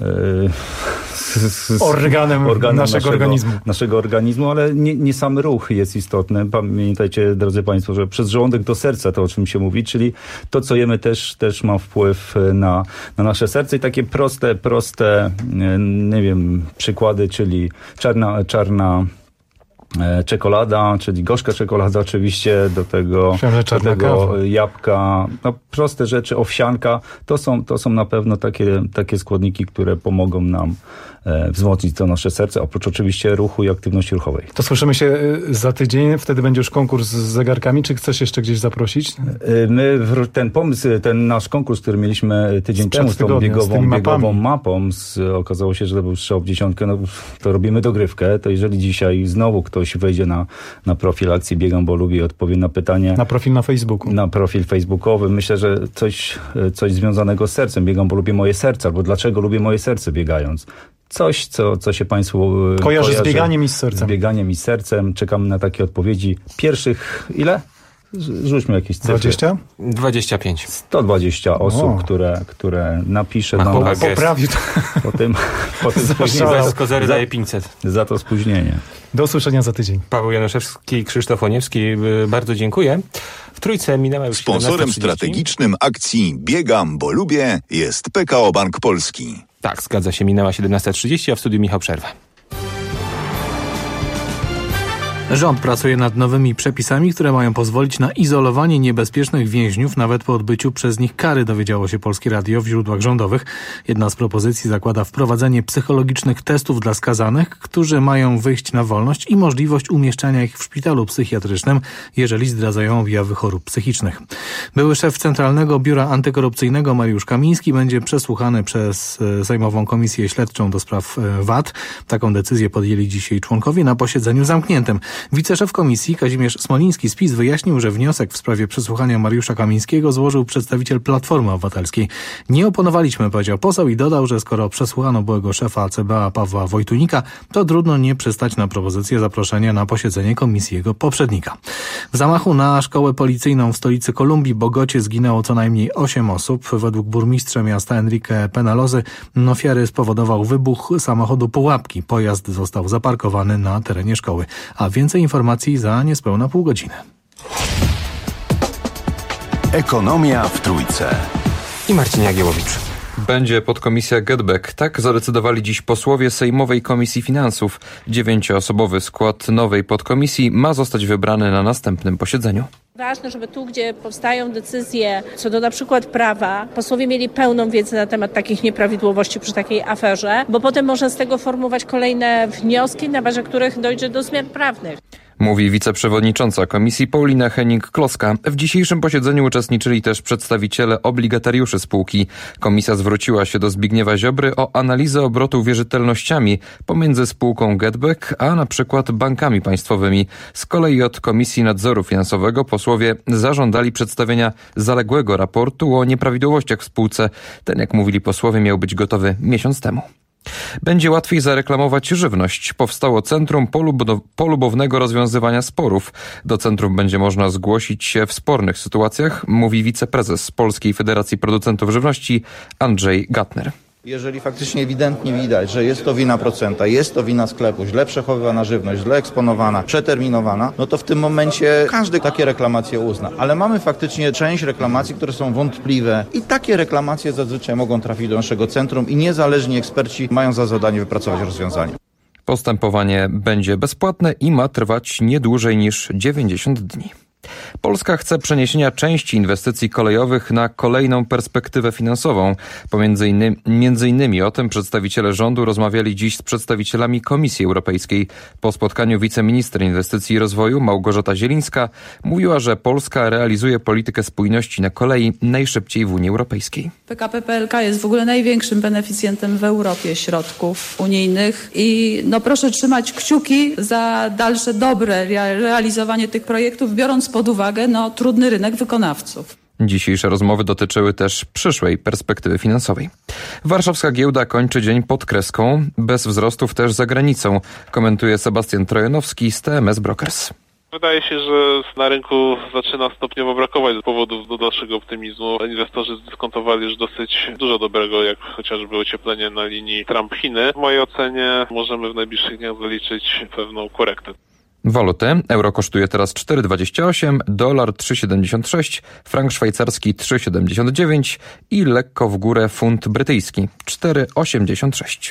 s, s, organem, organem naszego, naszego organizmu. Naszego organizmu, ale nie, nie sam ruch jest istotny. Pamiętajcie, drodzy Państwo, że przez żołądek do serca to, o czym się mówi, czyli to, co jemy też, też ma wpływ na, na nasze serce i takie proste, proste, nie wiem, przykłady, czyli czarna, czarna czekolada, czyli gorzka czekolada oczywiście, do tego, do tego jabłka, no proste rzeczy, owsianka, to są, to są na pewno takie, takie składniki, które pomogą nam e, wzmocnić to nasze serce, oprócz oczywiście ruchu i aktywności ruchowej. To słyszymy się za tydzień, wtedy będzie już konkurs z zegarkami, czy chcesz jeszcze gdzieś zaprosić? My, ten pomysł, ten nasz konkurs, który mieliśmy tydzień temu z tą tygodnia, biegową, z biegową mapą, z, okazało się, że to był strzał w dziesiątkę, no to robimy dogrywkę, to jeżeli dzisiaj znowu ktoś wejdzie na, na profil akcji Biegam, bo lubię i odpowie na pytanie. Na profil na Facebooku. Na profil facebookowy. Myślę, że coś, coś związanego z sercem. Biegam, bo lubię moje serce, albo dlaczego lubię moje serce biegając. Coś, co, co się Państwu kojarzy, kojarzy z bieganiem i z sercem. Z bieganiem i z sercem. Czekamy na takie odpowiedzi. Pierwszych ile? Rzućmy jakieś cyfry. dwadzieścia? dwadzieścia pięć. sto dwadzieścia osób, które, które napisze nam. Poprawił to. Po tym, po tym spóźnieniu. Z kozery daje pięćset. Za to spóźnienie. Do usłyszenia za tydzień. Paweł Januszewski i Krzysztof Oniewski, bardzo dziękuję. W Trójce minęła już Sponsorem strategicznym akcji Biegam, bo lubię jest P K O Bank Polski. Tak, zgadza się, minęła siedemnasta trzydzieści, a w studiu Michał Przerwa. Rząd pracuje nad nowymi przepisami, które mają pozwolić na izolowanie niebezpiecznych więźniów nawet po odbyciu przez nich kary, dowiedziało się Polskie Radio w źródłach rządowych. Jedna z propozycji zakłada wprowadzenie psychologicznych testów dla skazanych, którzy mają wyjść na wolność i możliwość umieszczania ich w szpitalu psychiatrycznym, jeżeli zdradzają objawy chorób psychicznych. Były szef Centralnego Biura Antykorupcyjnego Mariusz Kamiński będzie przesłuchany przez Sejmową Komisję Śledczą do spraw V A T. Taką decyzję podjęli dzisiaj członkowie na posiedzeniu zamkniętym. Wiceszef komisji Kazimierz Smoliński z PiS wyjaśnił, że wniosek w sprawie przesłuchania Mariusza Kamińskiego złożył przedstawiciel Platformy Obywatelskiej. Nie oponowaliśmy, powiedział poseł i dodał, że skoro przesłuchano byłego szefa C B A Pawła Wojtunika, to trudno nie przystać na propozycję zaproszenia na posiedzenie komisji jego poprzednika. W zamachu na szkołę policyjną w stolicy Kolumbii, Bogocie, zginęło co najmniej osiem osób. Według burmistrza miasta Enrique Penalozy ofiary spowodował wybuch samochodu Pułapki. Pojazd został zaparkowany na terenie szkoły. A więcej informacji za niespełna pół godziny. Ekonomia w Trójce. I Marcin Jagiełowicz. Będzie podkomisja GetBack. Tak zadecydowali dziś posłowie Sejmowej Komisji Finansów. Dziewięcioosobowy skład nowej podkomisji ma zostać wybrany na następnym posiedzeniu. Ważne, żeby tu, gdzie powstają decyzje co do na przykład prawa, posłowie mieli pełną wiedzę na temat takich nieprawidłowości przy takiej aferze, bo potem można z tego formułować kolejne wnioski, na bazie których dojdzie do zmian prawnych. Mówi wiceprzewodnicząca komisji Paulina Hennig-Kloska. W dzisiejszym posiedzeniu uczestniczyli też przedstawiciele obligatariuszy spółki. Komisja zwróciła się do Zbigniewa Ziobry o analizę obrotu wierzytelnościami pomiędzy spółką GetBack a na przykład bankami państwowymi. Z kolei od Komisji Nadzoru Finansowego posłowie zażądali przedstawienia zaległego raportu o nieprawidłowościach w spółce. Ten, jak mówili posłowie, miał być gotowy miesiąc temu. Będzie łatwiej zareklamować żywność. Powstało Centrum Polub- Polubownego Rozwiązywania Sporów. Do centrum będzie można zgłosić się w spornych sytuacjach, mówi wiceprezes Polskiej Federacji Producentów Żywności Andrzej Gatner. Jeżeli faktycznie ewidentnie widać, że jest to wina procenta, jest to wina sklepu, źle przechowywana żywność, źle eksponowana, przeterminowana, no to w tym momencie każdy takie reklamacje uzna. Ale mamy faktycznie część reklamacji, które są wątpliwe i takie reklamacje zazwyczaj mogą trafić do naszego centrum i niezależni eksperci mają za zadanie wypracować rozwiązanie. Postępowanie będzie bezpłatne i ma trwać nie dłużej niż dziewięćdziesiąt dni. Polska chce przeniesienia części inwestycji kolejowych na kolejną perspektywę finansową. Pomiędzy innymi, między innymi o tym przedstawiciele rządu rozmawiali dziś z przedstawicielami Komisji Europejskiej. Po spotkaniu wiceminister inwestycji i rozwoju Małgorzata Zielińska mówiła, że Polska realizuje politykę spójności na kolei najszybciej w Unii Europejskiej. P K P P L K jest w ogóle największym beneficjentem w Europie środków unijnych i no proszę trzymać kciuki za dalsze dobre realizowanie tych projektów, biorąc pod uwagę no, trudny rynek wykonawców. Dzisiejsze rozmowy dotyczyły też przyszłej perspektywy finansowej. Warszawska giełda kończy dzień pod kreską, bez wzrostów też za granicą, komentuje Sebastian Trojanowski z T M S Brokers. Wydaje się, że na rynku zaczyna stopniowo brakować powodów do dalszego optymizmu. Inwestorzy zdyskontowali już dosyć dużo dobrego, jak chociażby ocieplenie na linii Trump-Chiny. W mojej ocenie możemy w najbliższych dniach zaliczyć pewną korektę. Waluty. Euro kosztuje teraz cztery dwadzieścia osiem, dolar trzy siedemdziesiąt sześć, frank szwajcarski trzy siedemdziesiąt dziewięć i lekko w górę funt brytyjski cztery osiemdziesiąt sześć.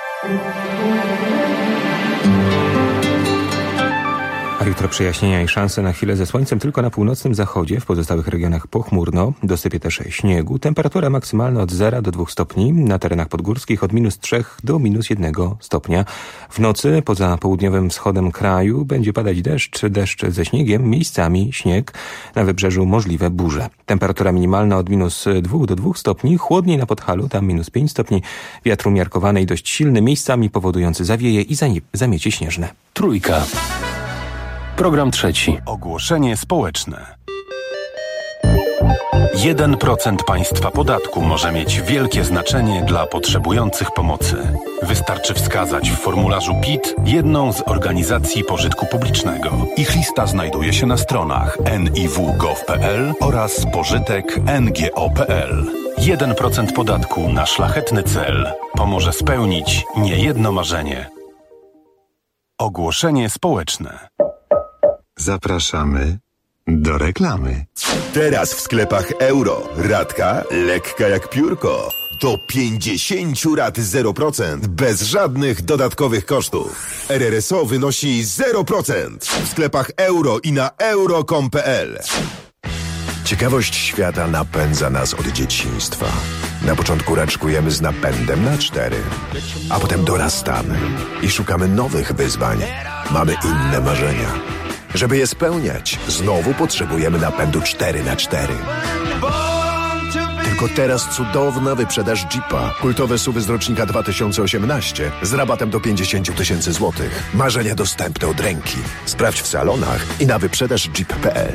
A jutro przejaśnienia i szanse na chwilę ze słońcem tylko na północnym zachodzie, w pozostałych regionach pochmurno, dosypie też śniegu. Temperatura maksymalna od zera do dwóch stopni, na terenach podgórskich od minus trzech do minus jednego stopnia. W nocy poza południowym wschodem kraju będzie padać deszcz, deszcz ze śniegiem, miejscami śnieg, na wybrzeżu możliwe burze. Temperatura minimalna od minus dwóch do dwóch stopni, chłodniej na Podhalu, tam minus pięć stopni, wiatr umiarkowany i dość silny, miejscami powodujący zawieje i zamiecie śnieżne. Trójka. Program trzeci. Ogłoszenie społeczne. jeden procent państwa podatku może mieć wielkie znaczenie dla potrzebujących pomocy. Wystarczy wskazać w formularzu P I T jedną z organizacji pożytku publicznego. Ich lista znajduje się na stronach en i w kropka gov kropka p l oraz pożytek kropka n g o kropka p l. jeden procent podatku na szlachetny cel pomoże spełnić niejedno marzenie. Ogłoszenie społeczne. Zapraszamy do reklamy. Teraz w sklepach Euro. Ratka lekka jak piórko. Do pięćdziesiąt rat zero procent. Bez żadnych dodatkowych kosztów. R R S O wynosi zero procent. W sklepach Euro i na euro kropka com kropka p l. Ciekawość świata napędza nas od dzieciństwa. Na początku raczkujemy z napędem na cztery, a potem dorastamy i szukamy nowych wyzwań. Mamy inne marzenia. Żeby je spełniać, znowu potrzebujemy napędu cztery na cztery. Tylko teraz cudowna wyprzedaż Jeepa. Kultowe S U V z rocznika dwa tysiące osiemnaście z rabatem do pięćdziesiąt tysięcy złotych. Marzenia dostępne od ręki. Sprawdź w salonach i na wyprzedaż jeep kropka p l.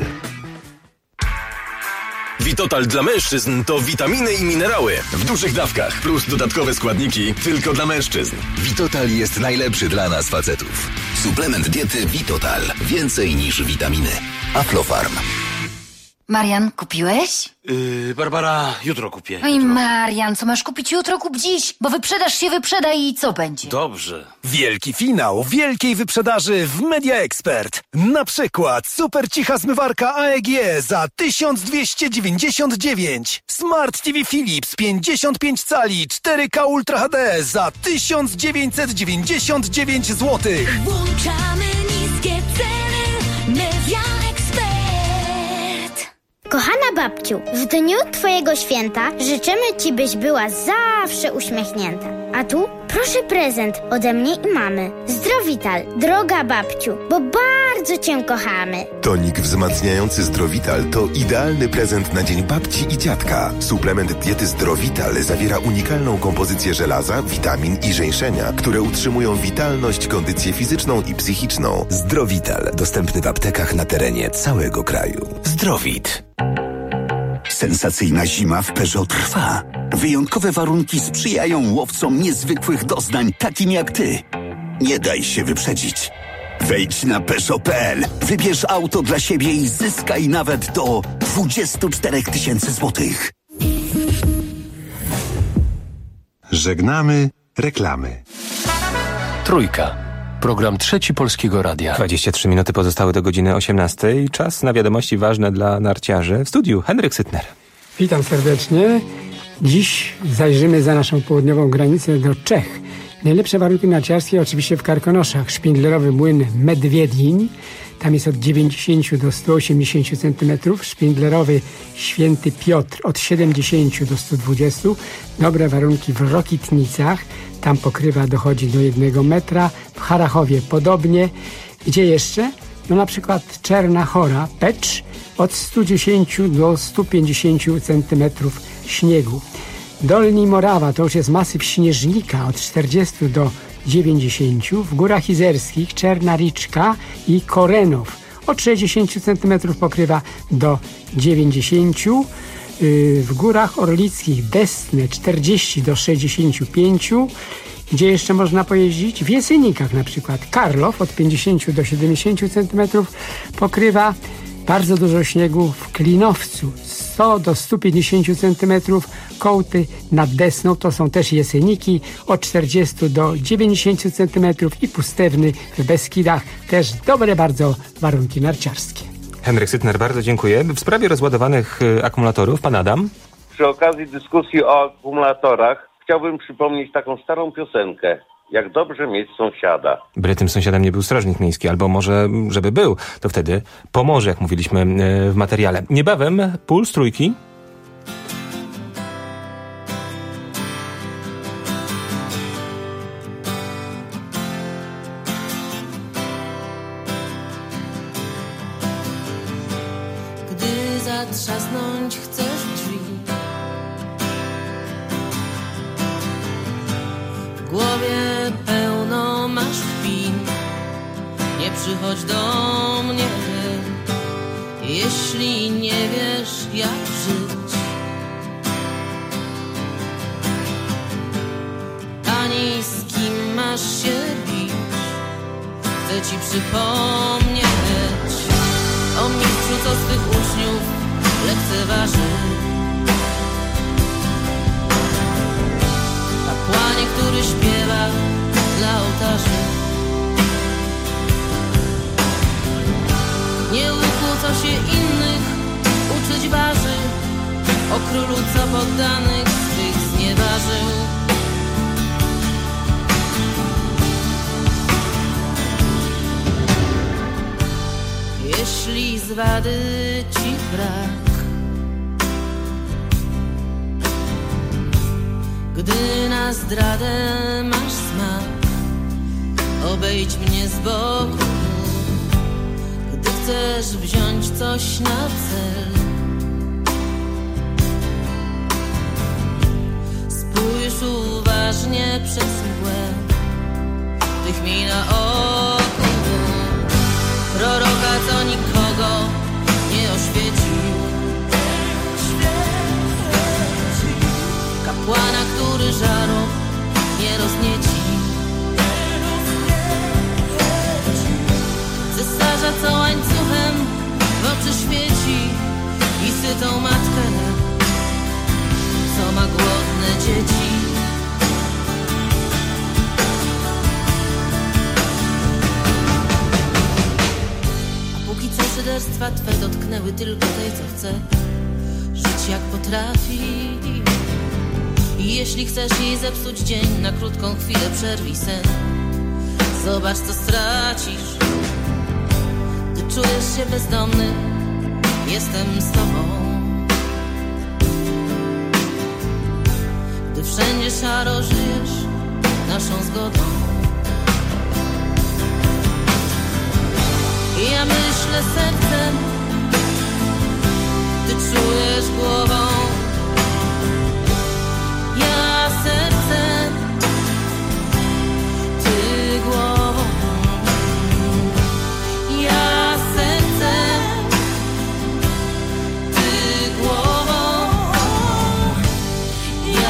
Vitotal dla mężczyzn to witaminy i minerały w dużych dawkach plus dodatkowe składniki tylko dla mężczyzn. Vitotal jest najlepszy dla nas facetów. Suplement diety Vitotal. Więcej niż witaminy. Aflofarm. Marian, kupiłeś? Yy, Barbara, jutro kupię. Oj, Marian, co masz kupić jutro, kup dziś, bo wyprzedaż się wyprzeda i co będzie? Dobrze. Wielki finał wielkiej wyprzedaży w Media Expert. Na przykład super cicha zmywarka A E G za tysiąc dwieście dziewięćdziesiąt dziewięć. Smart T V Philips pięćdziesiąt pięć cali cztery K Ultra H D za tysiąc dziewięćset dziewięćdziesiąt dziewięć złotych. Włączamy niskie ceny. Media Expert. Kochana babciu, w dniu twojego święta życzymy ci, byś była zawsze uśmiechnięta. A tu proszę prezent ode mnie i mamy. Zdrowital, droga babciu, bo bardzo cię kochamy. Tonik wzmacniający Zdrowital to idealny prezent na dzień babci i dziadka. Suplement diety Zdrowital zawiera unikalną kompozycję żelaza, witamin i żeńszenia, które utrzymują witalność, kondycję fizyczną i psychiczną. Zdrowital. Dostępny w aptekach na terenie całego kraju. Zdrowit. Sensacyjna zima w Peugeot trwa. Wyjątkowe warunki sprzyjają łowcom niezwykłych doznań, takim jak ty. Nie daj się wyprzedzić. Wejdź na Peugeot kropka p l, wybierz auto dla siebie i zyskaj nawet do dwadzieścia cztery tysiące złotych. Żegnamy reklamy. Trójka. Program Trzeci Polskiego Radia. dwadzieścia trzy minuty pozostały do godziny osiemnastej. Czas na wiadomości ważne dla narciarzy. W studiu Henryk Sytner. Witam serdecznie. Dziś zajrzymy za naszą południową granicę do Czech. Najlepsze warunki narciarskie oczywiście w Karkonoszach. Szpindlerowy młyn Medwiedin. Tam jest od dziewięćdziesięciu do stu osiemdziesięciu centymetrów. Szpindlerowy Święty Piotr od siedemdziesięciu do stu dwudziestu. Dobre warunki w Rokitnicach. Tam pokrywa dochodzi do jednego metra. W Harachowie podobnie. Gdzie jeszcze? No na przykład Czerna Chora, Pecz od stu dziesięciu do stu pięćdziesięciu centymetrów śniegu. Dolni Morawa to już jest masyw śnieżnika od czterdziestu do dziewięćdziesięciu. W Górach Izerskich Czerna Riczka i Korenow od sześćdziesięciu centymetrów pokrywa do dziewięćdziesięciu. W Górach Orlickich Destny czterdzieści do sześćdziesięciu pięciu. Gdzie jeszcze można pojeździć? W Jesenikach na przykład Karlow od pięćdziesięciu do siedemdziesięciu centymetrów pokrywa. Bardzo dużo śniegu w Klinowcu, sto do stu pięćdziesięciu centymetrów. Kołty nad Desną to są też Jeseniki od czterdziestu do dziewięćdziesięciu centymetrów i Pustewny w Beskidach. Też dobre bardzo warunki narciarskie. Henryk Sytner, bardzo dziękuję. W sprawie rozładowanych y, akumulatorów, pan Adam? Przy okazji dyskusji o akumulatorach chciałbym przypomnieć taką starą piosenkę. Jak dobrze mieć sąsiada. Byle tym sąsiadem nie był strażnik miejski, albo może, żeby był, to wtedy pomoże, jak mówiliśmy w materiale. Niebawem Puls Trójki. Gdy zatrzasnąć chcesz drzwi, w głowie pełno masz kpin. Nie przychodź do mnie, jeśli nie wiesz jak żyć, ani z kim masz się bić. Chcę ci przypomnieć o mistrzu, co swych uczniów lekceważy, kapłanie, który śpiewa dla ołtarzy. Nie ukłuco się innych uczyć waży, o królu, co poddanych swych znieważył. Jeśli zwady ci brak, gdy na zdradę masz smak, obejdź mnie z boku. Gdy chcesz wziąć coś na cel, spójrz uważnie przez mgłę tych mi na oku. Proroka, co nikogo nie oświecił, kapłana, który żaru nie roznieci, cesarza, co łańcuchem w oczy świeci, i sytą matkę, co ma głodne dzieci. A póki co szyderstwa twe dotknęły tylko tej, co chce żyć jak potrafi. I jeśli chcesz jej zepsuć dzień, na krótką chwilę przerwij sen. Zobacz, co stracisz, gdy czujesz się bezdomny. Jestem z tobą, gdy wszędzie szaro żyjesz naszą zgodą. I ja myślę sercem, ty czujesz głową. Ja sercem, ty głową. Ja sercem, ty głową. Ja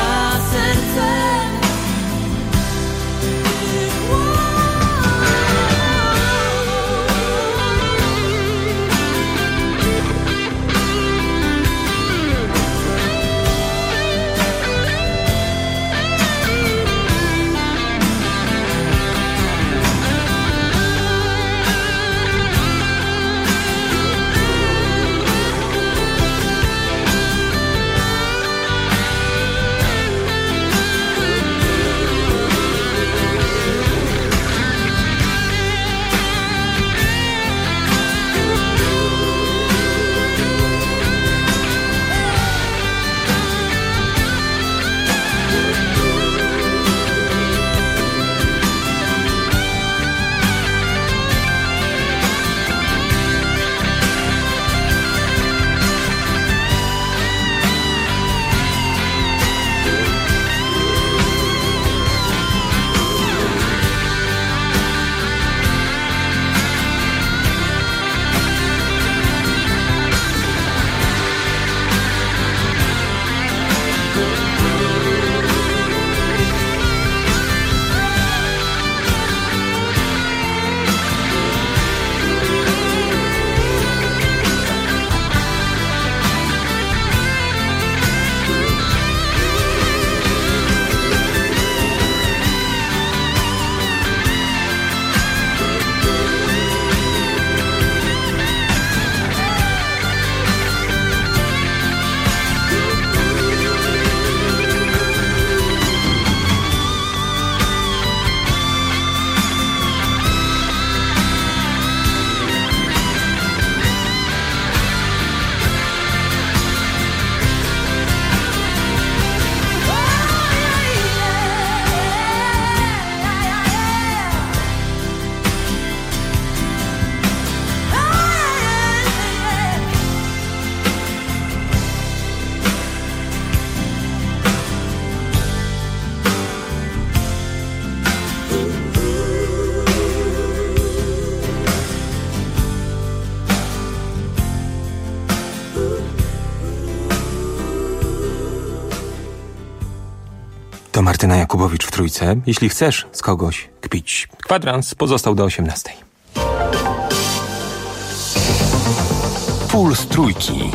To Martyna Jakubowicz w Trójce. Jeśli chcesz z kogoś kpić. Kwadrans pozostał do osiemnastej. Puls Trójki.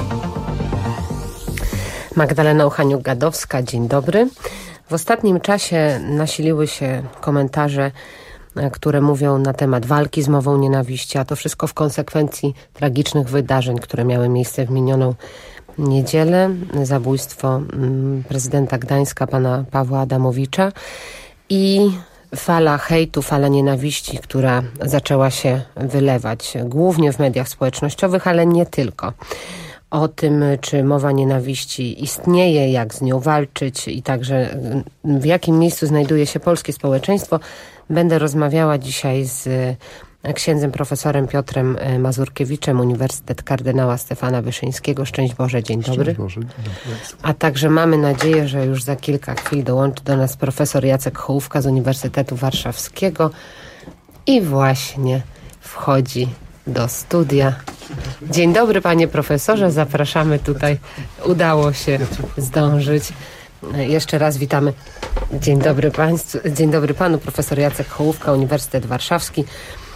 Magdalena Uchaniuk-Gadowska, dzień dobry. W ostatnim czasie nasiliły się komentarze, które mówią na temat walki z mową nienawiści, a to wszystko w konsekwencji tragicznych wydarzeń, które miały miejsce w minioną niedzielę. Zabójstwo prezydenta Gdańska, pana Pawła Adamowicza i fala hejtu, fala nienawiści, która zaczęła się wylewać głównie w mediach społecznościowych, ale nie tylko. O tym, czy mowa nienawiści istnieje, jak z nią walczyć i także w jakim miejscu znajduje się polskie społeczeństwo, będę rozmawiała dzisiaj z księdzem profesorem Piotrem Mazurkiewiczem, Uniwersytet Kardynała Stefana Wyszyńskiego. Szczęść Boże, dzień dobry. Szczęść Boże, dzień dobry. A także mamy nadzieję, że już za kilka chwil dołączy do nas profesor Jacek Hołówka z Uniwersytetu Warszawskiego i właśnie wchodzi do studia. Dzień dobry, panie profesorze, zapraszamy tutaj. Udało się zdążyć. Jeszcze raz witamy. Dzień dobry państwu, dzień dobry panu, profesor Jacek Hołówka, Uniwersytet Warszawski.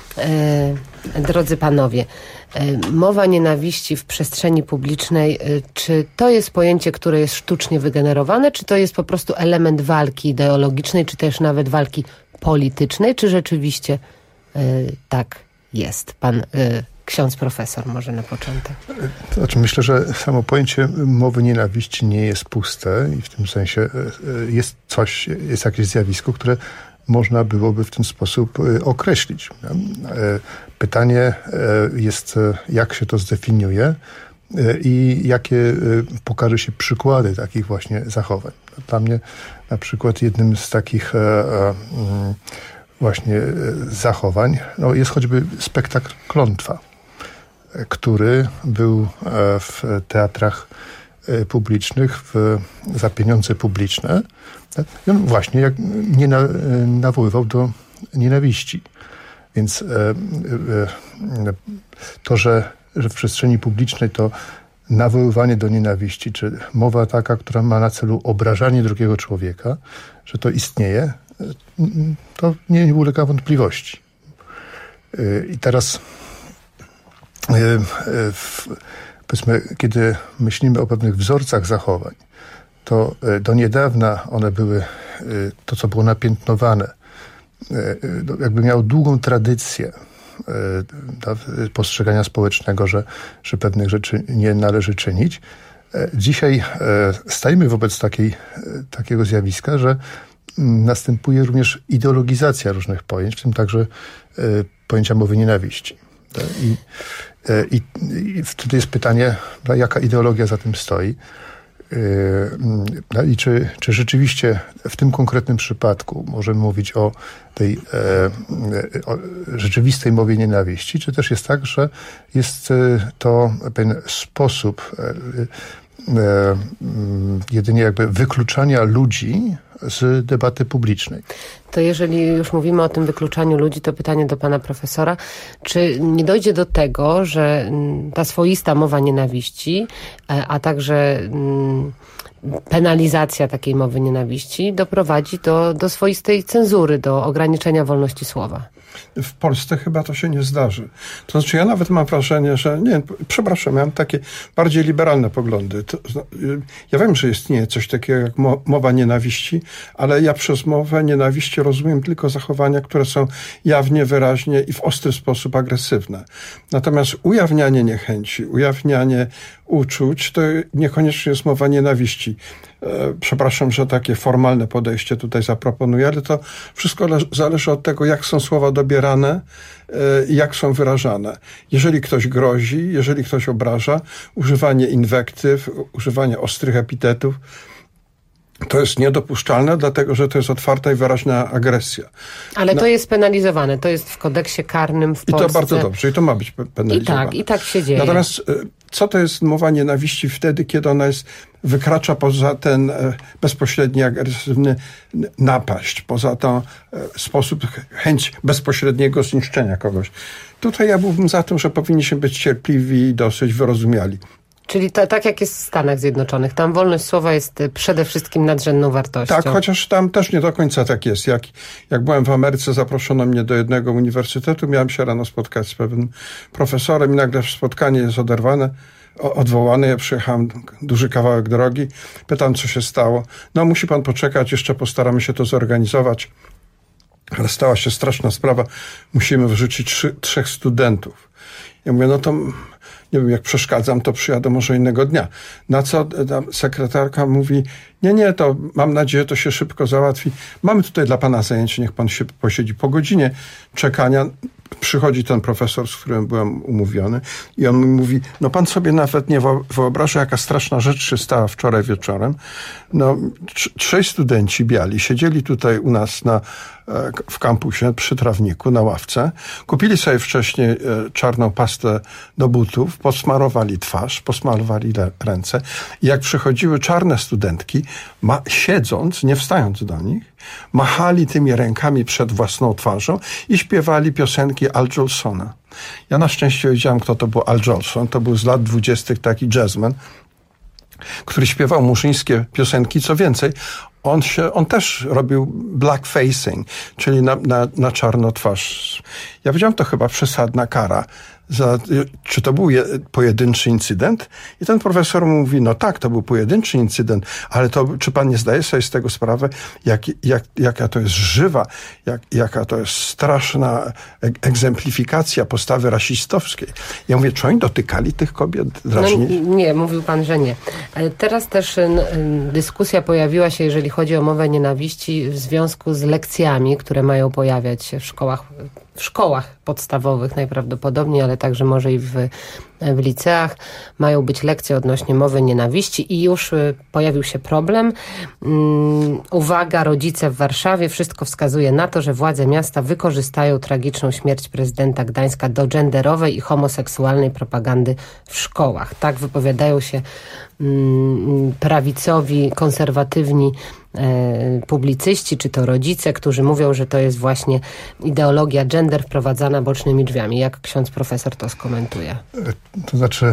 E, drodzy panowie, e, mowa nienawiści w przestrzeni publicznej, e, czy to jest pojęcie, które jest sztucznie wygenerowane, czy to jest po prostu element walki ideologicznej, czy też nawet walki politycznej, czy rzeczywiście e, tak jest? Pan e, ksiądz profesor może na początek. To znaczy myślę, że samo pojęcie mowy nienawiści nie jest puste i w tym sensie jest coś, jest jakieś zjawisko, które można byłoby w ten sposób określić. Pytanie jest, jak się to zdefiniuje i jakie pokaże się przykłady takich właśnie zachowań. Dla mnie na przykład jednym z takich właśnie zachowań no jest choćby spektakl Klątwa, który był w teatrach publicznych w, za pieniądze publiczne. I on właśnie jak nie na, nawoływał do nienawiści. Więc e, e, to, że, że w przestrzeni publicznej to nawoływanie do nienawiści, czy mowa taka, która ma na celu obrażanie drugiego człowieka, że to istnieje, to nie, nie ulega wątpliwości. E, I teraz e, e, w, powiedzmy, kiedy myślimy o pewnych wzorcach zachowań, to do niedawna one były, to co było napiętnowane, jakby miało długą tradycję postrzegania społecznego, że, że pewnych rzeczy nie należy czynić. Dzisiaj stajemy wobec takiej, takiego zjawiska, że następuje również ideologizacja różnych pojęć, w tym także pojęcia mowy nienawiści. I, i, i wtedy jest pytanie, jaka ideologia za tym stoi. I czy, czy rzeczywiście w tym konkretnym przypadku możemy mówić o tej e, o rzeczywistej mowie nienawiści, czy też jest tak, że jest to pewien sposób e, e, jedynie jakby wykluczania ludzi z debaty publicznej. To jeżeli już mówimy o tym wykluczaniu ludzi, to pytanie do pana profesora, czy nie dojdzie do tego, że ta swoista mowa nienawiści, a także penalizacja takiej mowy nienawiści doprowadzi do, do swoistej cenzury, do ograniczenia wolności słowa? W Polsce chyba to się nie zdarzy. To znaczy ja nawet mam wrażenie, że nie, przepraszam, ja mam takie bardziej liberalne poglądy. To, ja wiem, że istnieje coś takiego jak mo- mowa nienawiści, ale ja przez mowę nienawiści rozumiem tylko zachowania, które są jawnie, wyraźnie i w ostry sposób agresywne. Natomiast ujawnianie niechęci, ujawnianie uczuć, to niekoniecznie jest mowa nienawiści. Przepraszam, że takie formalne podejście tutaj zaproponuję, ale to wszystko le- zależy od tego, jak są słowa dobierane i jak są wyrażane. Jeżeli ktoś grozi, jeżeli ktoś obraża, używanie inwektyw, używanie ostrych epitetów, to jest niedopuszczalne, dlatego że to jest otwarta i wyraźna agresja. Ale no. to jest penalizowane, to jest w kodeksie karnym w Polsce. I to bardzo dobrze, i to ma być penalizowane. I tak, i tak się dzieje. Natomiast co to jest mowa nienawiści wtedy, kiedy ona jest, wykracza poza ten bezpośredni, agresywny napaść, poza ten sposób, chęć bezpośredniego zniszczenia kogoś. Tutaj ja byłbym za tym, że powinniśmy być cierpliwi i dosyć wyrozumiali. Czyli to, tak jak jest w Stanach Zjednoczonych, tam wolność słowa jest przede wszystkim nadrzędną wartością. Tak, chociaż tam też nie do końca tak jest. Jak, jak byłem w Ameryce, zaproszono mnie do jednego uniwersytetu, miałem się rano spotkać z pewnym profesorem i nagle spotkanie jest oderwane, odwołane. Ja przyjechałem duży kawałek drogi, pytam, co się stało. No, musi pan poczekać, jeszcze postaramy się to zorganizować. Ale stała się straszna sprawa, musimy wyrzucić trzy, trzech studentów. Ja mówię, no to nie wiem, jak przeszkadzam, to przyjadę może innego dnia. Na co sekretarka mówi, nie, nie, to mam nadzieję, to się szybko załatwi. Mamy tutaj dla pana zajęcie, niech pan się posiedzi. Po godzinie czekania przychodzi ten profesor, z którym byłem umówiony i on mi mówi, no pan sobie nawet nie wyobraża, jaka straszna rzecz się stała wczoraj wieczorem. No, trzej studenci biali siedzieli tutaj u nas na, w kampusie przy trawniku na ławce, kupili sobie wcześniej czarną pastę do butów, posmarowali twarz, posmarowali ręce i jak przychodziły czarne studentki, ma, siedząc, nie wstając do nich, machali tymi rękami przed własną twarzą i śpiewali piosenki Al Jolsona. Ja na szczęście wiedziałem, kto to był Al Jolson. To był z lat dwudziestych taki jazzman, który śpiewał murzyńskie piosenki. Co więcej, on, się, on też robił blackfacing, czyli na, na, na czarno twarz. Ja wiedziałem, to chyba przesadna kara. Za, czy to był je, pojedynczy incydent? I ten profesor mówi, no tak, to był pojedynczy incydent, ale to, czy pan nie zdaje sobie z tego sprawy, jak, jak, jaka to jest żywa, jak, jaka to jest straszna egzemplifikacja postawy rasistowskiej. Ja mówię, czy oni dotykali tych kobiet? No, nie, mówił pan, że nie. Ale teraz też n, dyskusja pojawiła się, jeżeli chodzi o mowę nienawiści w związku z lekcjami, które mają pojawiać się w szkołach, w szkołach podstawowych najprawdopodobniej, ale także może i w, w liceach. Mają być lekcje odnośnie mowy nienawiści i już pojawił się problem. Um, uwaga, rodzice w Warszawie. Wszystko wskazuje na to, że władze miasta wykorzystają tragiczną śmierć prezydenta Gdańska do genderowej i homoseksualnej propagandy w szkołach. Tak wypowiadają się um, prawicowi, konserwatywni publicyści, czy to rodzice, którzy mówią, że to jest właśnie ideologia gender wprowadzana bocznymi drzwiami. Jak ksiądz profesor to skomentuje? To znaczy,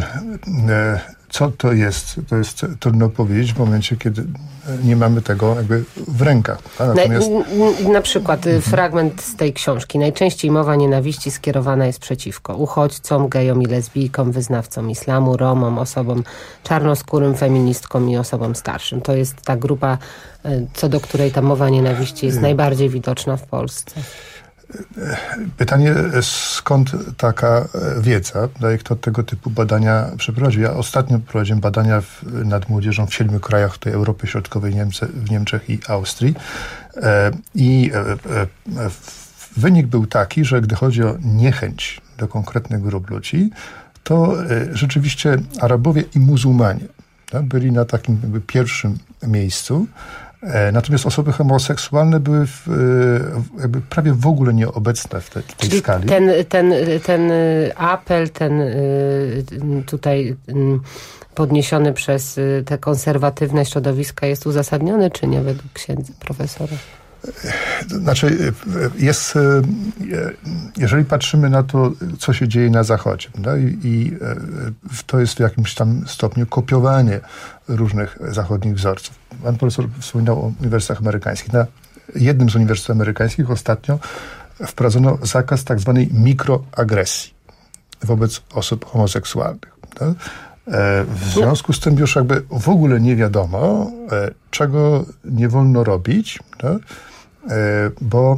co to jest? To jest trudno powiedzieć w momencie, kiedy nie mamy tego jakby w rękach. Natomiast... Na, na przykład mhm. fragment z tej książki. Najczęściej mowa nienawiści skierowana jest przeciwko uchodźcom, gejom i lesbijkom, wyznawcom islamu, Romom, osobom czarnoskórym, feministkom i osobom starszym. To jest ta grupa, co do której ta mowa nienawiści jest najbardziej widoczna w Polsce. Pytanie, skąd taka wiedza? Kto tego typu badania przeprowadził? Ja ostatnio prowadziłem badania w, nad młodzieżą w siedmiu krajach tej Europy Środkowej, Niemce, w Niemczech i Austrii. E, I e, e, wynik był taki, że gdy chodzi o niechęć do konkretnych grup ludzi, to e, rzeczywiście Arabowie i muzułmanie tak, byli na takim jakby pierwszym miejscu. Natomiast osoby homoseksualne były w, jakby prawie w ogóle nieobecne w, te, w tej Czyli skali. Ten, ten, ten apel, ten tutaj podniesiony przez te konserwatywne środowiska jest uzasadniony, czy nie według księdza profesora? Znaczy, jest, jeżeli patrzymy na to, co się dzieje na Zachodzie, no i, i to jest w jakimś tam stopniu kopiowanie różnych zachodnich wzorców. Pan profesor wspominał o uniwersytetach amerykańskich. Na jednym z uniwersytetów amerykańskich ostatnio wprowadzono zakaz tak zwanej mikroagresji wobec osób homoseksualnych. No? W związku z tym już jakby w ogóle nie wiadomo, czego nie wolno robić, no? Bo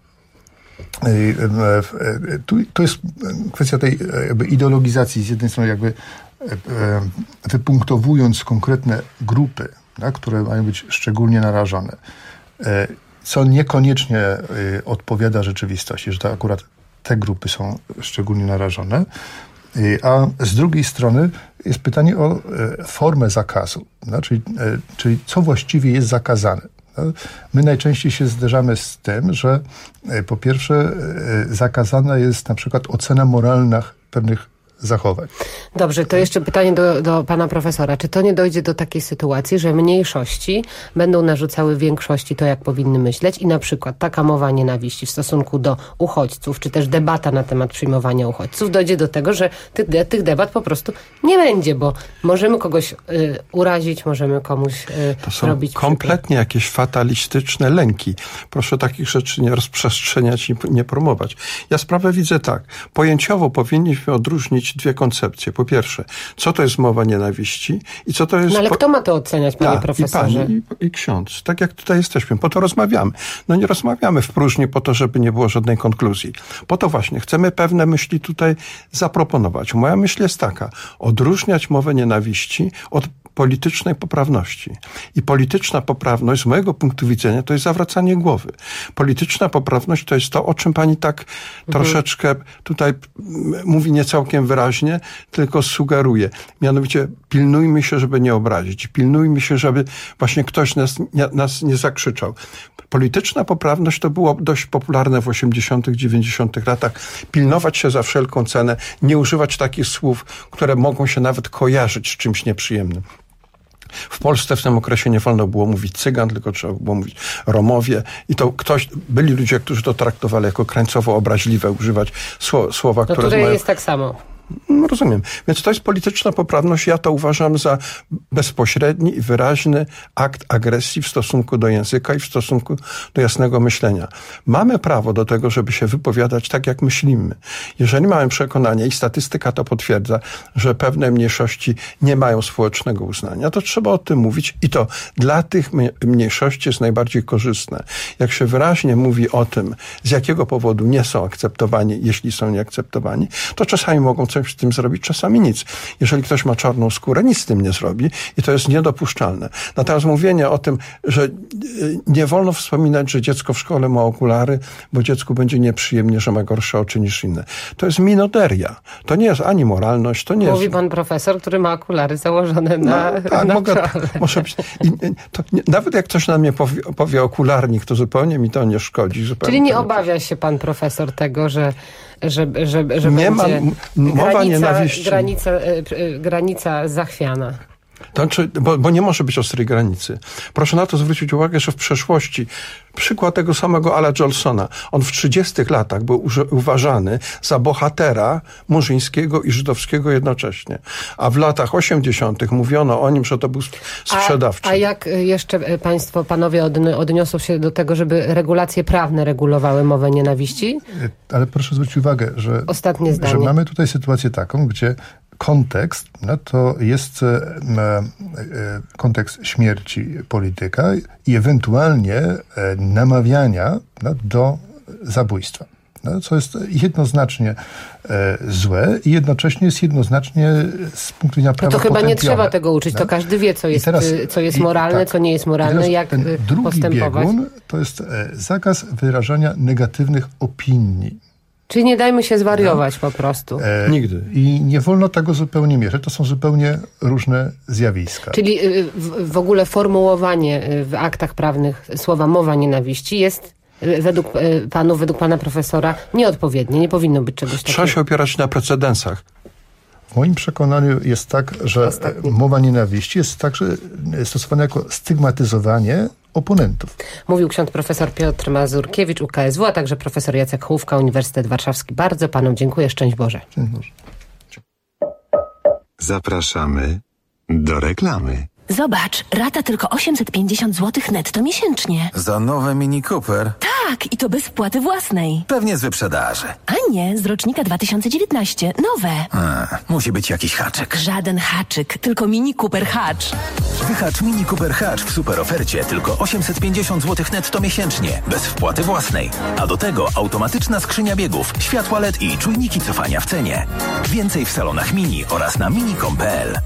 tu, to jest kwestia tej jakby ideologizacji. Z jednej strony jakby wypunktowując konkretne grupy, tak, które mają być szczególnie narażone, co niekoniecznie odpowiada rzeczywistości, że to akurat te grupy są szczególnie narażone. A z drugiej strony jest pytanie o formę zakazu, no, czyli, czyli co właściwie jest zakazane. No, my najczęściej się zderzamy z tym, że po pierwsze zakazana jest na przykład ocena moralna pewnych zachowań. Dobrze, to jeszcze pytanie do, do pana profesora. Czy to nie dojdzie do takiej sytuacji, że mniejszości będą narzucały większości to, jak powinny myśleć i na przykład taka mowa nienawiści w stosunku do uchodźców, czy też debata na temat przyjmowania uchodźców dojdzie do tego, że tych, de, tych debat po prostu nie będzie, bo możemy kogoś y, urazić, możemy komuś y, to są robić kompletnie przykład. jakieś fatalistyczne lęki. Proszę takich rzeczy nie rozprzestrzeniać i nie promować. Ja sprawę widzę tak. Pojęciowo powinniśmy odróżnić dwie koncepcje. Po pierwsze, co to jest mowa nienawiści i co to jest... No ale po... kto ma to oceniać, panie Ta, profesorze? I pani, i, i ksiądz. Tak jak tutaj jesteśmy. Po to rozmawiamy. No nie rozmawiamy w próżni po to, żeby nie było żadnej konkluzji. Po to właśnie chcemy pewne myśli tutaj zaproponować. Moja myśl jest taka. Odróżniać mowę nienawiści od politycznej poprawności. I polityczna poprawność z mojego punktu widzenia to jest zawracanie głowy. Polityczna poprawność to jest to, o czym pani tak mhm. troszeczkę tutaj mówi nie całkiem wyraźnie, tylko sugeruje. Mianowicie pilnujmy się, żeby nie obrazić. Pilnujmy się, żeby właśnie ktoś nas nie, nas nie zakrzyczał. Polityczna poprawność to było dość popularne w osiemdziesiątych, dziewięćdziesiątych latach. Pilnować się za wszelką cenę, nie używać takich słów, które mogą się nawet kojarzyć z czymś nieprzyjemnym. W Polsce w tym okresie nie wolno było mówić Cygan, tylko trzeba było mówić Romowie. I to ktoś, byli ludzie, którzy to traktowali jako krańcowo obraźliwe, używać słowa, no, które... tutaj mają... jest tak samo. No, rozumiem. Więc to jest polityczna poprawność. Ja to uważam za bezpośredni i wyraźny akt agresji w stosunku do języka i w stosunku do jasnego myślenia. Mamy prawo do tego, żeby się wypowiadać tak, jak myślimy. Jeżeli mamy przekonanie, i statystyka to potwierdza, że pewne mniejszości nie mają społecznego uznania, to trzeba o tym mówić i to dla tych mniejszości jest najbardziej korzystne. Jak się wyraźnie mówi o tym, z jakiego powodu nie są akceptowani, jeśli są nieakceptowani, to czasami mogą coś z tym zrobić, czasami nic. Jeżeli ktoś ma czarną skórę, nic z tym nie zrobi i to jest niedopuszczalne. Natomiast mówienie o tym, że nie wolno wspominać, że dziecko w szkole ma okulary, bo dziecku będzie nieprzyjemnie, że ma gorsze oczy niż inne. To jest minoteria. To nie jest ani moralność, to nie Mówi jest... pan profesor, który ma okulary założone na, no, tak, na mogę, czole. Może być. I, to, nie, nawet jak ktoś na mnie powie, powie okularnik, to zupełnie mi to nie szkodzi. Zupełnie Czyli nie nie obawia się pan profesor tego, że że, że, że nie będzie ma mowa granica, nienawiści. Granica, granica zachwiana. To znaczy, bo, bo nie może być ostrej granicy. Proszę na to zwrócić uwagę, że w przeszłości przykład tego samego Ala Jolsona. On w trzydziestych latach był uważany za bohatera murzyńskiego i żydowskiego jednocześnie. A w latach osiemdziesiątych mówiono o nim, że to był sprzedawczy. A, a jak jeszcze państwo, panowie odniosą się do tego, żeby regulacje prawne regulowały mowę nienawiści? Ale proszę zwrócić uwagę, że, Ostatnie zdanie. że mamy tutaj sytuację taką, gdzie kontekst no, to jest e, e, kontekst śmierci polityka i ewentualnie e, namawiania no, do zabójstwa. No, co jest jednoznacznie e, złe i jednocześnie jest jednoznacznie z punktu widzenia prawa No to chyba potępione. nie trzeba tego uczyć, no. To każdy wie, co jest, teraz, co jest moralne, i, tak, co nie jest moralne, jak ten drugi postępować. biegun to jest e, zakaz wyrażania negatywnych opinii. Czyli nie dajmy się zwariować no. po prostu. E, Nigdy. I nie wolno tego zupełnie mieszać. To są zupełnie różne zjawiska. Czyli w, w ogóle formułowanie w aktach prawnych słowa mowa nienawiści jest według panów, według pana profesora nieodpowiednie. Nie powinno być czegoś takiego. Trzeba się opierać na precedensach. W moim przekonaniu jest tak, że Ostatni. mowa nienawiści jest także stosowana jako stygmatyzowanie oponentów. Mówił ksiądz profesor Piotr Mazurkiewicz, U K S W, a także profesor Jacek Hołówka, Uniwersytet Warszawski. Bardzo panom dziękuję. Szczęść Boże. Szczęść Boże. Zapraszamy do reklamy. Zobacz, rata tylko osiemset pięćdziesiąt złotych netto miesięcznie. Za nowe Mini Cooper? Tak, i to bez wpłaty własnej. Pewnie z wyprzedaży. A nie, z rocznika dwa tysiące dziewiętnastego. Nowe. A, musi być jakiś haczyk. Żaden haczyk, tylko Mini Cooper Hatch. Wyhacz Mini Cooper Hatch w super ofercie. Tylko osiemset pięćdziesiąt złotych netto miesięcznie. Bez wpłaty własnej. A do tego automatyczna skrzynia biegów, światła L E D i czujniki cofania w cenie. Więcej w salonach Mini oraz na mini kropka com kropka p l.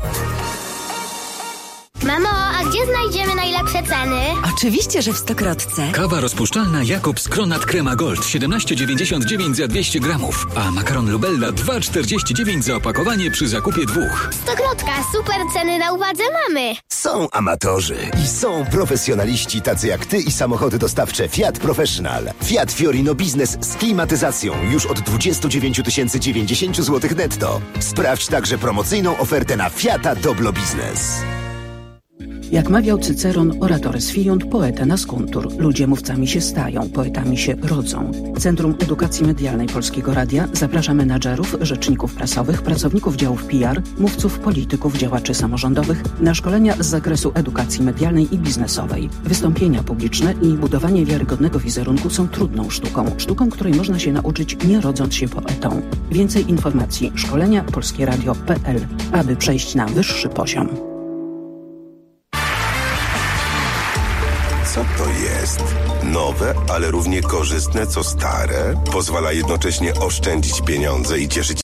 Mamo, a gdzie znajdziemy najlepsze ceny? Oczywiście, że w Stokrotce. Kawa rozpuszczalna Jakobs Kronat Crema Gold siedemnaście dziewięćdziesiąt dziewięć za dwieście gramów, a makaron Lubella dwa czterdzieści dziewięć za opakowanie przy zakupie dwóch. Stokrotka, super ceny na uwadze mamy. Są amatorzy i są profesjonaliści tacy jak ty i samochody dostawcze Fiat Professional. Fiat Fiorino Business z klimatyzacją już od dwadzieścia dziewięć tysięcy dziewięćdziesiąt złotych netto. Sprawdź także promocyjną ofertę na Fiata Doblo Business. Jak mawiał Cyceron, oratores fiunt, poeta nascuntur. Ludzie mówcami się stają, poetami się rodzą. Centrum Edukacji Medialnej Polskiego Radia zaprasza menadżerów, rzeczników prasowych, pracowników działów P R, mówców, polityków, działaczy samorządowych na szkolenia z zakresu edukacji medialnej i biznesowej. Wystąpienia publiczne i budowanie wiarygodnego wizerunku są trudną sztuką. Sztuką, której można się nauczyć nie rodząc się poetą. Więcej informacji szkolenia polskieradio kropka p l, aby przejść na wyższy poziom. Co to jest? Nowe, ale równie korzystne co stare? Pozwala jednocześnie oszczędzić pieniądze i cieszyć